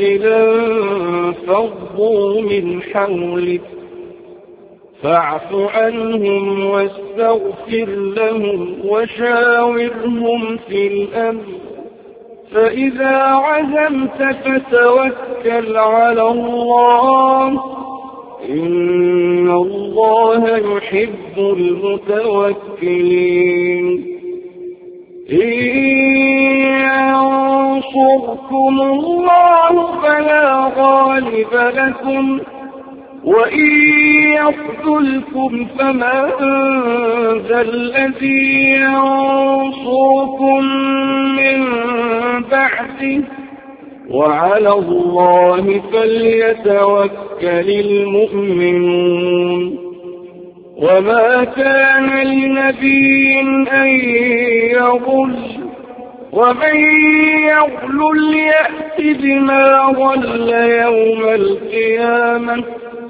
لانفضوا من حولك فاعف عنهم واستغفر لهم وشاورهم في الأمر فإذا عزمت فتوكل على الله إن الله يحب المتوكلين إن ينصركم الله فلا غالب لكم وإن يخذلكم فمن ذا الذي ينصركم من بعده وعلى الله فليتوكل المؤمنون وما كان لنبي أن يغل ومن يغل يأت بما غل يوم القيامة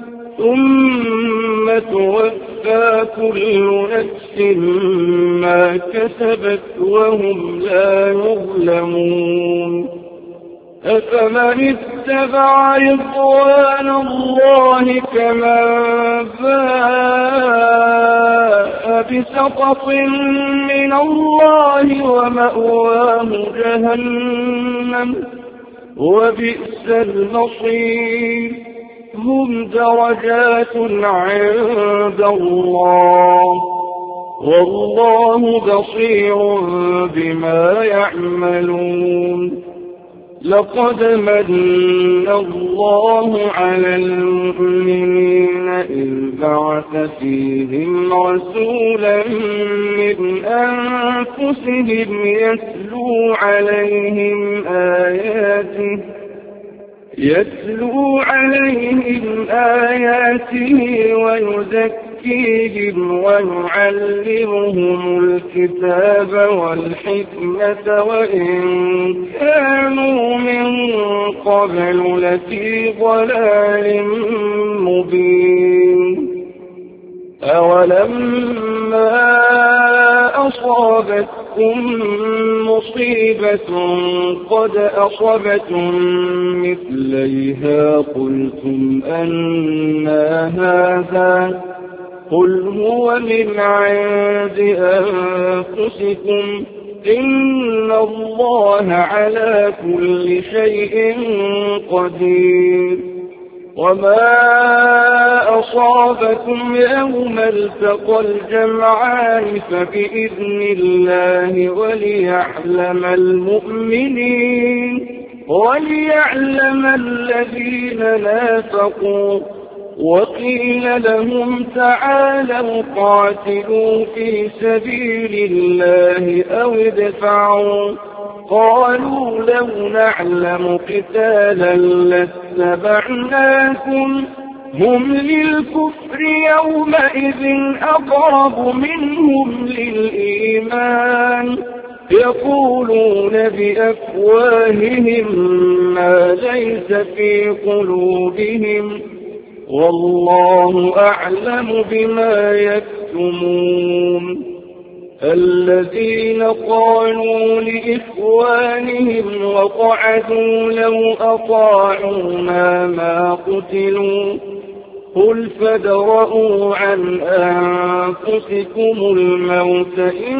ثم توفى كل نفس ما كسبت وهم لا يظلمون أفمن اتبع رضوان الله كمن باء بسخط من الله ومأواه جهنم وبئس المصير هم درجات عند الله والله بصير بما يعملون لقد من الله على المؤمنين إذ بعث فيهم رسولا من أنفسهم يتلو عليهم آياته ويزكيهم ويعلمهم الكتاب والحكمة وإن كانوا من قبل لفي ضلال مبين أولما أصابتكم مصيبة قد أصبتم مثليها قلتم أنى هذا قل هو من عند أنفسكم إن الله على كل شيء قدير وما أصابكم يوم التقى الجمعان فبإذن الله وليعلم المؤمنين وليعلم الذين نافقوا وقيل لهم تعالوا قاتلوا في سبيل الله أو ادفعوا قالوا لو نعلم قتالا لاتبعناكم هم للكفر يومئذ أقرب منهم للإيمان يقولون بأفواههم ما ليس في قلوبهم والله أعلم بما يكتمون الذين قالوا لإخوانهم وقعدوا لو أطاعونا ما قتلوا قل فادرءوا عن أنفسكم الموت إن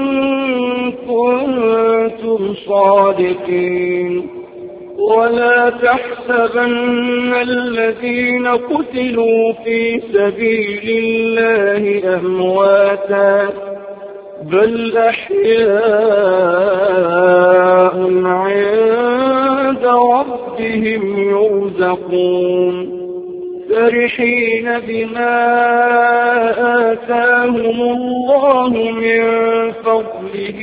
كنتم صادقين ولا تحسبن الذين قتلوا في سبيل الله أمواتا بل أحياء عند ربهم يرزقون فرحين بما آتاهم الله من فضله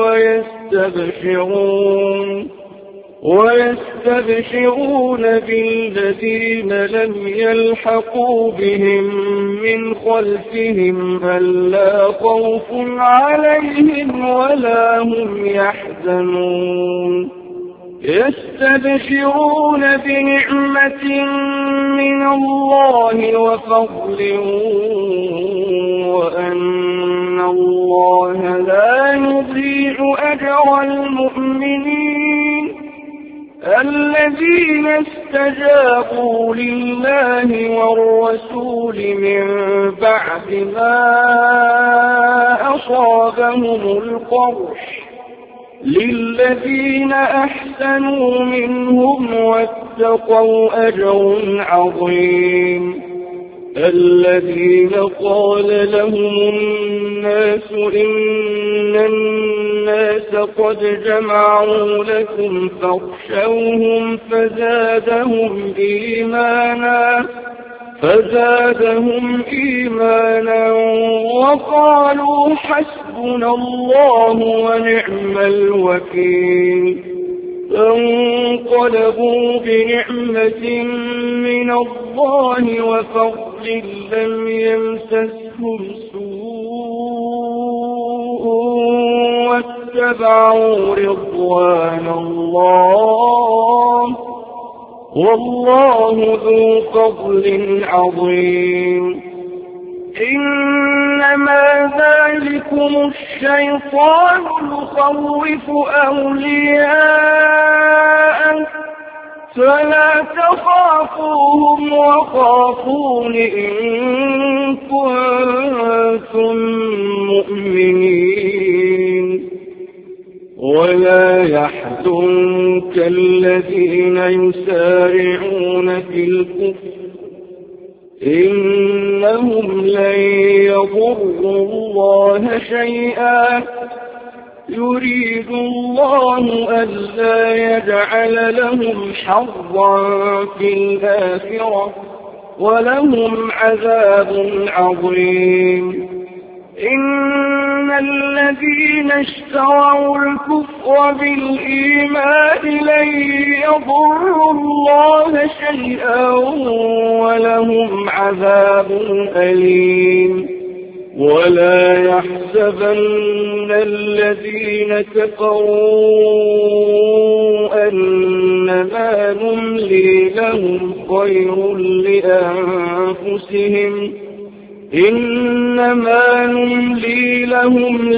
ويستبشرون بالذين لم يلحقوا بهم من خلفهم ألا خوف عليهم ولا هم يحزنون يستبشرون بنعمة من الله وفضل وأن الله لا يضيع أجر المؤمنين الذين استجابوا لله والرسول من بعد ما أصابهم القرح للذين أحسنوا منهم واتقوا أجر عظيم الذين قال لهم الناس إن الناس قد جمعوا لكم فاخشوهم فزادهم إيمانا وقالوا حسبنا الله ونعم الوكيل فانقلبوا بنعمة من الله وفضل لم يمسسهم سوء واتبعوا رضوان الله والله ذو فضل عظيم إنما ذلكم الشيطان يخوف أولياءه فلا تخافوهم وخافون إن كنتم مؤمنين ولا يحزنك الذين يسارعون في الكفر إنهم لن يضروا الله شيئا يريد الله ألا يجعل لهم حظا في الآخرة ولهم عذاب عظيم إن الذين اشتروا الكفر بالإيمان لن يضروا الله شيئا ولهم عذاب أليم ولا يحسبن الذين كفروا أنما نملي لهم خير لأنفسهم إنما نملي لهم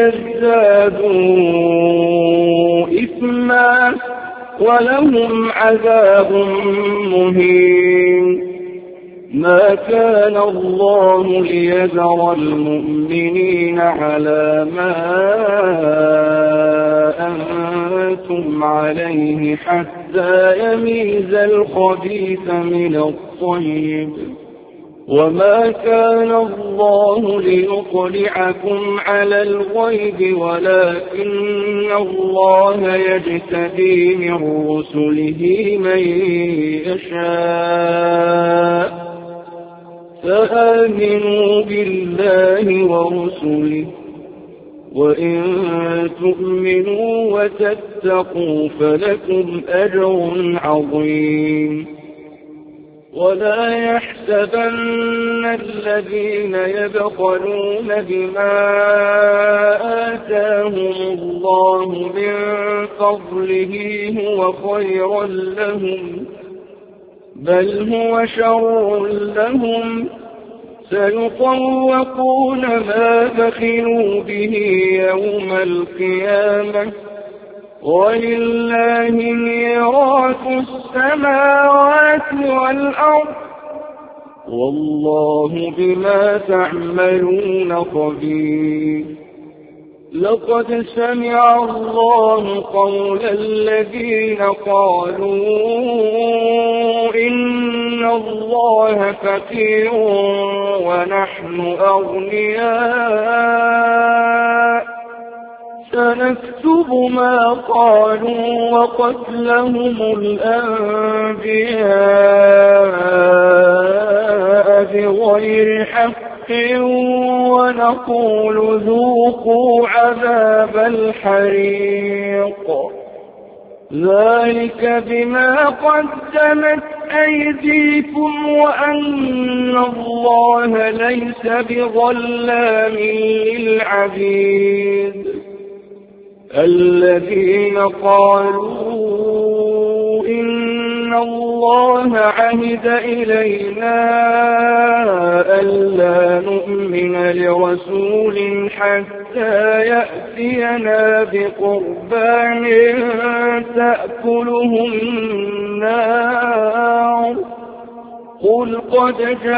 ليزدادوا إثما ولهم عذاب مهين ما كان الله ليذر المؤمنين على ما أنتم عليه حتى يميز الخبيث من الطيب وما كان الله ليطلعكم على الغيب ولكن الله يجتبي من رسله من يشاء فآمنوا بالله ورسله وإن تؤمنوا وتتقوا فلكم أجر عظيم ولا يحسبن الذين يبخلون بما آتاهم الله من فضله هو خيرا لهم بل هو شر لهم سيطوقون ما بخلوا به يوم القيامة ولله ميراث السماوات والأرض والله بما تعملون خبير. لقد سمع الله قول الذين قالوا إن الله فقير ونحن أغنياء سنكتب ما قالوا وقتلهم الأنبياء بغير حق ونقول ذوقوا عذاب الحريق ذلك بما قدمت أيديكم وأن الله ليس بظلام للعبيد. الذين قالوا إن الله عهد إلينا ألا نؤمن لرسول حتى يأتينا بقربان تأكله النار قل قد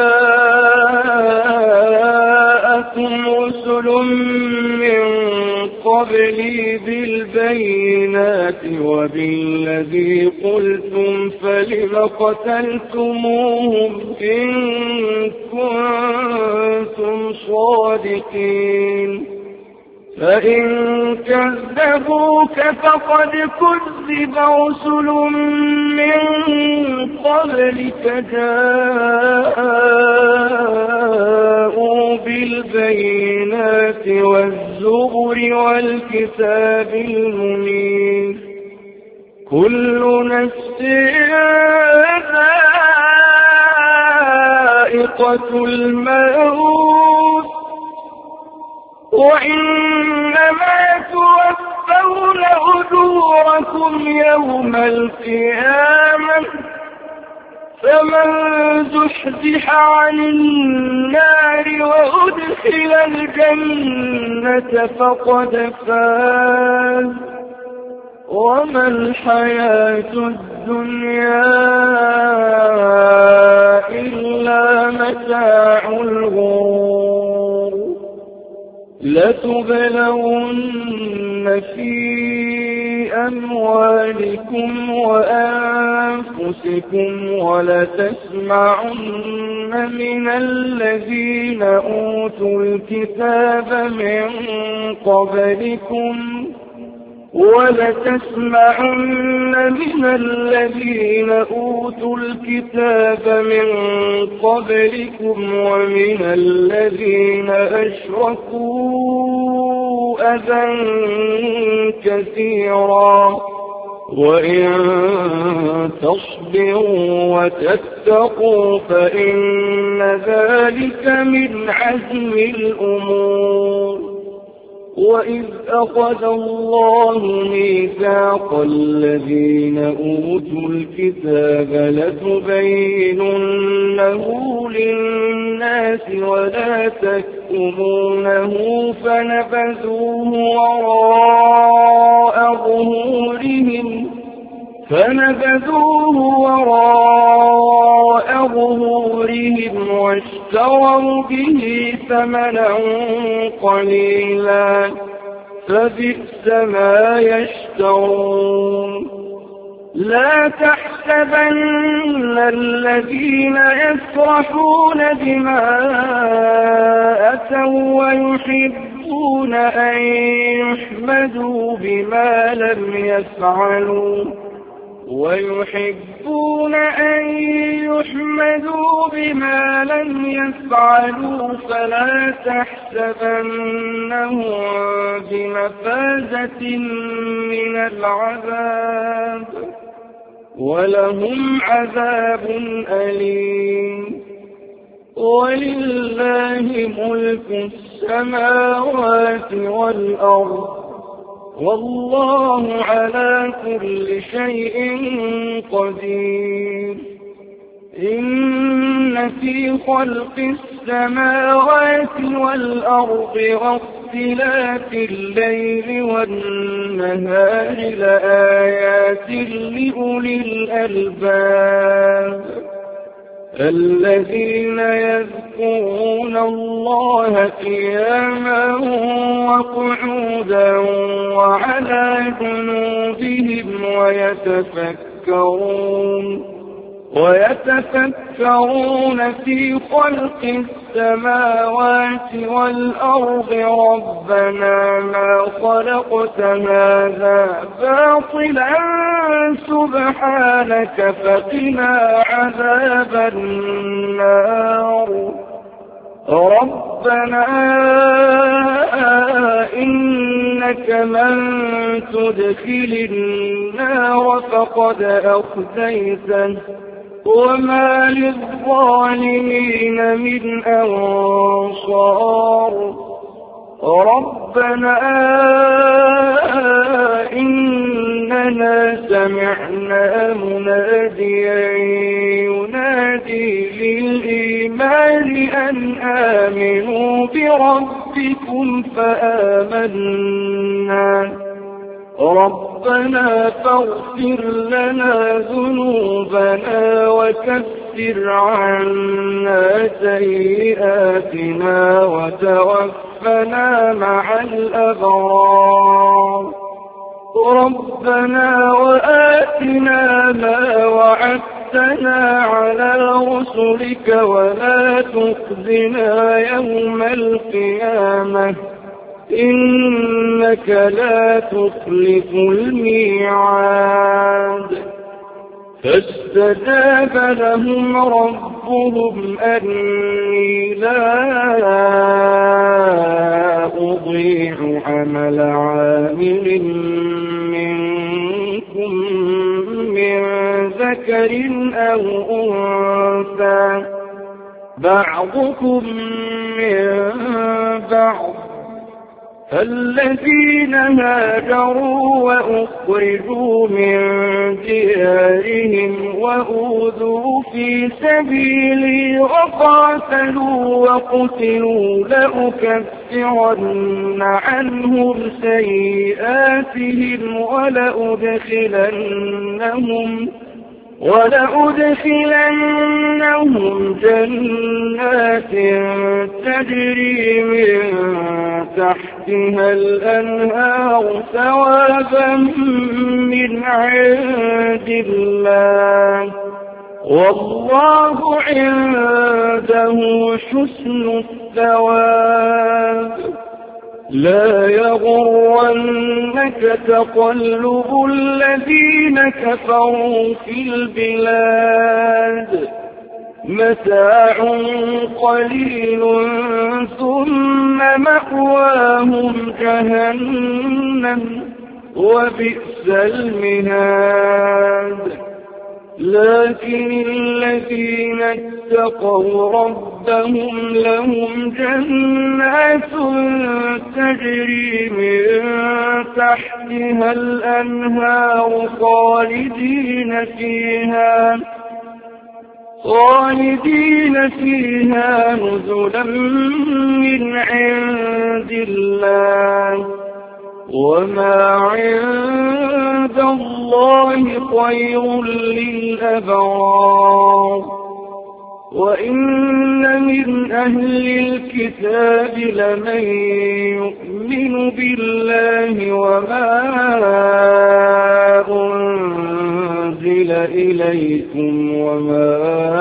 جاءكم رسل من قبلي بالبينات وبالذي قلتم فلم قتلتموهم إن كنتم صادقين فإن كذبوك فقد كذب رسل من قبلك جاءوا بالبينات والزبر والكتاب المنير كل نفس ذائقة الموت وإنما توفون أجوركم يوم القيامة فمن زحزح عن النار وأدخل الجنة فقد فاز وما الحياة الدنيا إلا متاع الغرور. لتبلون في أموالكم وأنفسكم ولتسمعن من الذين أوتوا الكتاب من قبلكم ومن الذين أشركوا أذى كثيرا وإن تصبروا وتتقوا فإن ذلك من عزم الأمور. وإذ أخذ الله ميثاق الذين أوتوا الكتاب لتبيننه للناس ولا تكتمونه فنبذوه وراء ظهورهم واشتروا به ثمنا قليلا فبئس ما يشترون. لا تحسبن الذين يفرحون بما أتوا ويحبون أن يحمدوا بما لم يفعلوا فلا تحسبنهم بمفازة من العذاب ولهم عذاب أليم. ولله ملك السماوات والأرض والله على كل شيء قدير. إن في خلق السماوات والأرض واختلاف الليل والنهار لآيات لأولي الألباب الذين يذكرون الله قياما وقعودا وعلى جنوبهم ويتفكرون في خلق السماوات والأرض ربنا ما خلقت هذا باطلا سبحانك فقنا عذاب النار ربنا إنك من تدخل النار فقد أخزيته وما للظالمين من أنصار ربنا إننا سمعنا مناديا ينادي للإيمان أن آمنوا بربكم فآمنا ربنا فاغفر لنا ذنوبنا وكفر عنا سيئاتنا وتوفنا مع الأبرار ربنا وآتنا ما وعدتنا على رسلك ولا تخزنا يوم القيامة إنك لا تخلف الميعاد فاستجاب لهم ربهم أني لا أضيع عمل عامل منكم من ذكر أو أنثى بعضكم من بعض الذين هاجروا وأخرجوا من ديارهم وأوذوا في سبيلي وقاتلوا وقتلوا لأكفرن عنهم سيئاتهم ولأدخلنهم جنات تجري من تحتها الأنهار ثوابا من عند الله والله عنده حسن الثواب لا يغرنك تقلب الذين كفروا في البلاد متاع قليل ثم مأواهم جهنم وبئس المهاد لكن الذين اتقوا ربهم لهم جنات تجري من تحتها الأنهار خالدين فيها نزلا من عند الله وما عند الله خير للأبرار وإن من أهل الكتاب لمن يؤمن بالله وما أنزل إليكم وما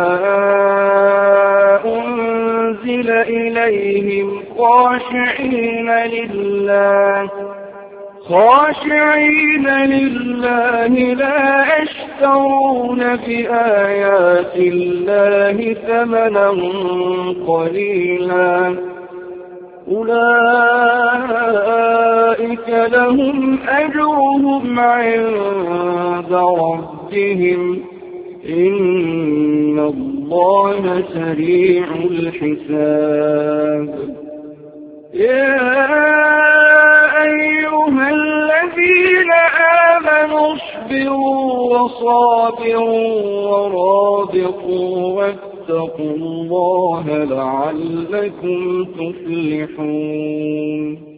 أنزل إليهم خاشعين لله لا يشترون بآيات الله ثمنا قليلا أولئك لهم أجرهم عند ربهم إن الله سريع الحساب يا أيها الذين آمنوا اصبروا وصابروا صادقوا واتقوا الله لعلكم تفلحون.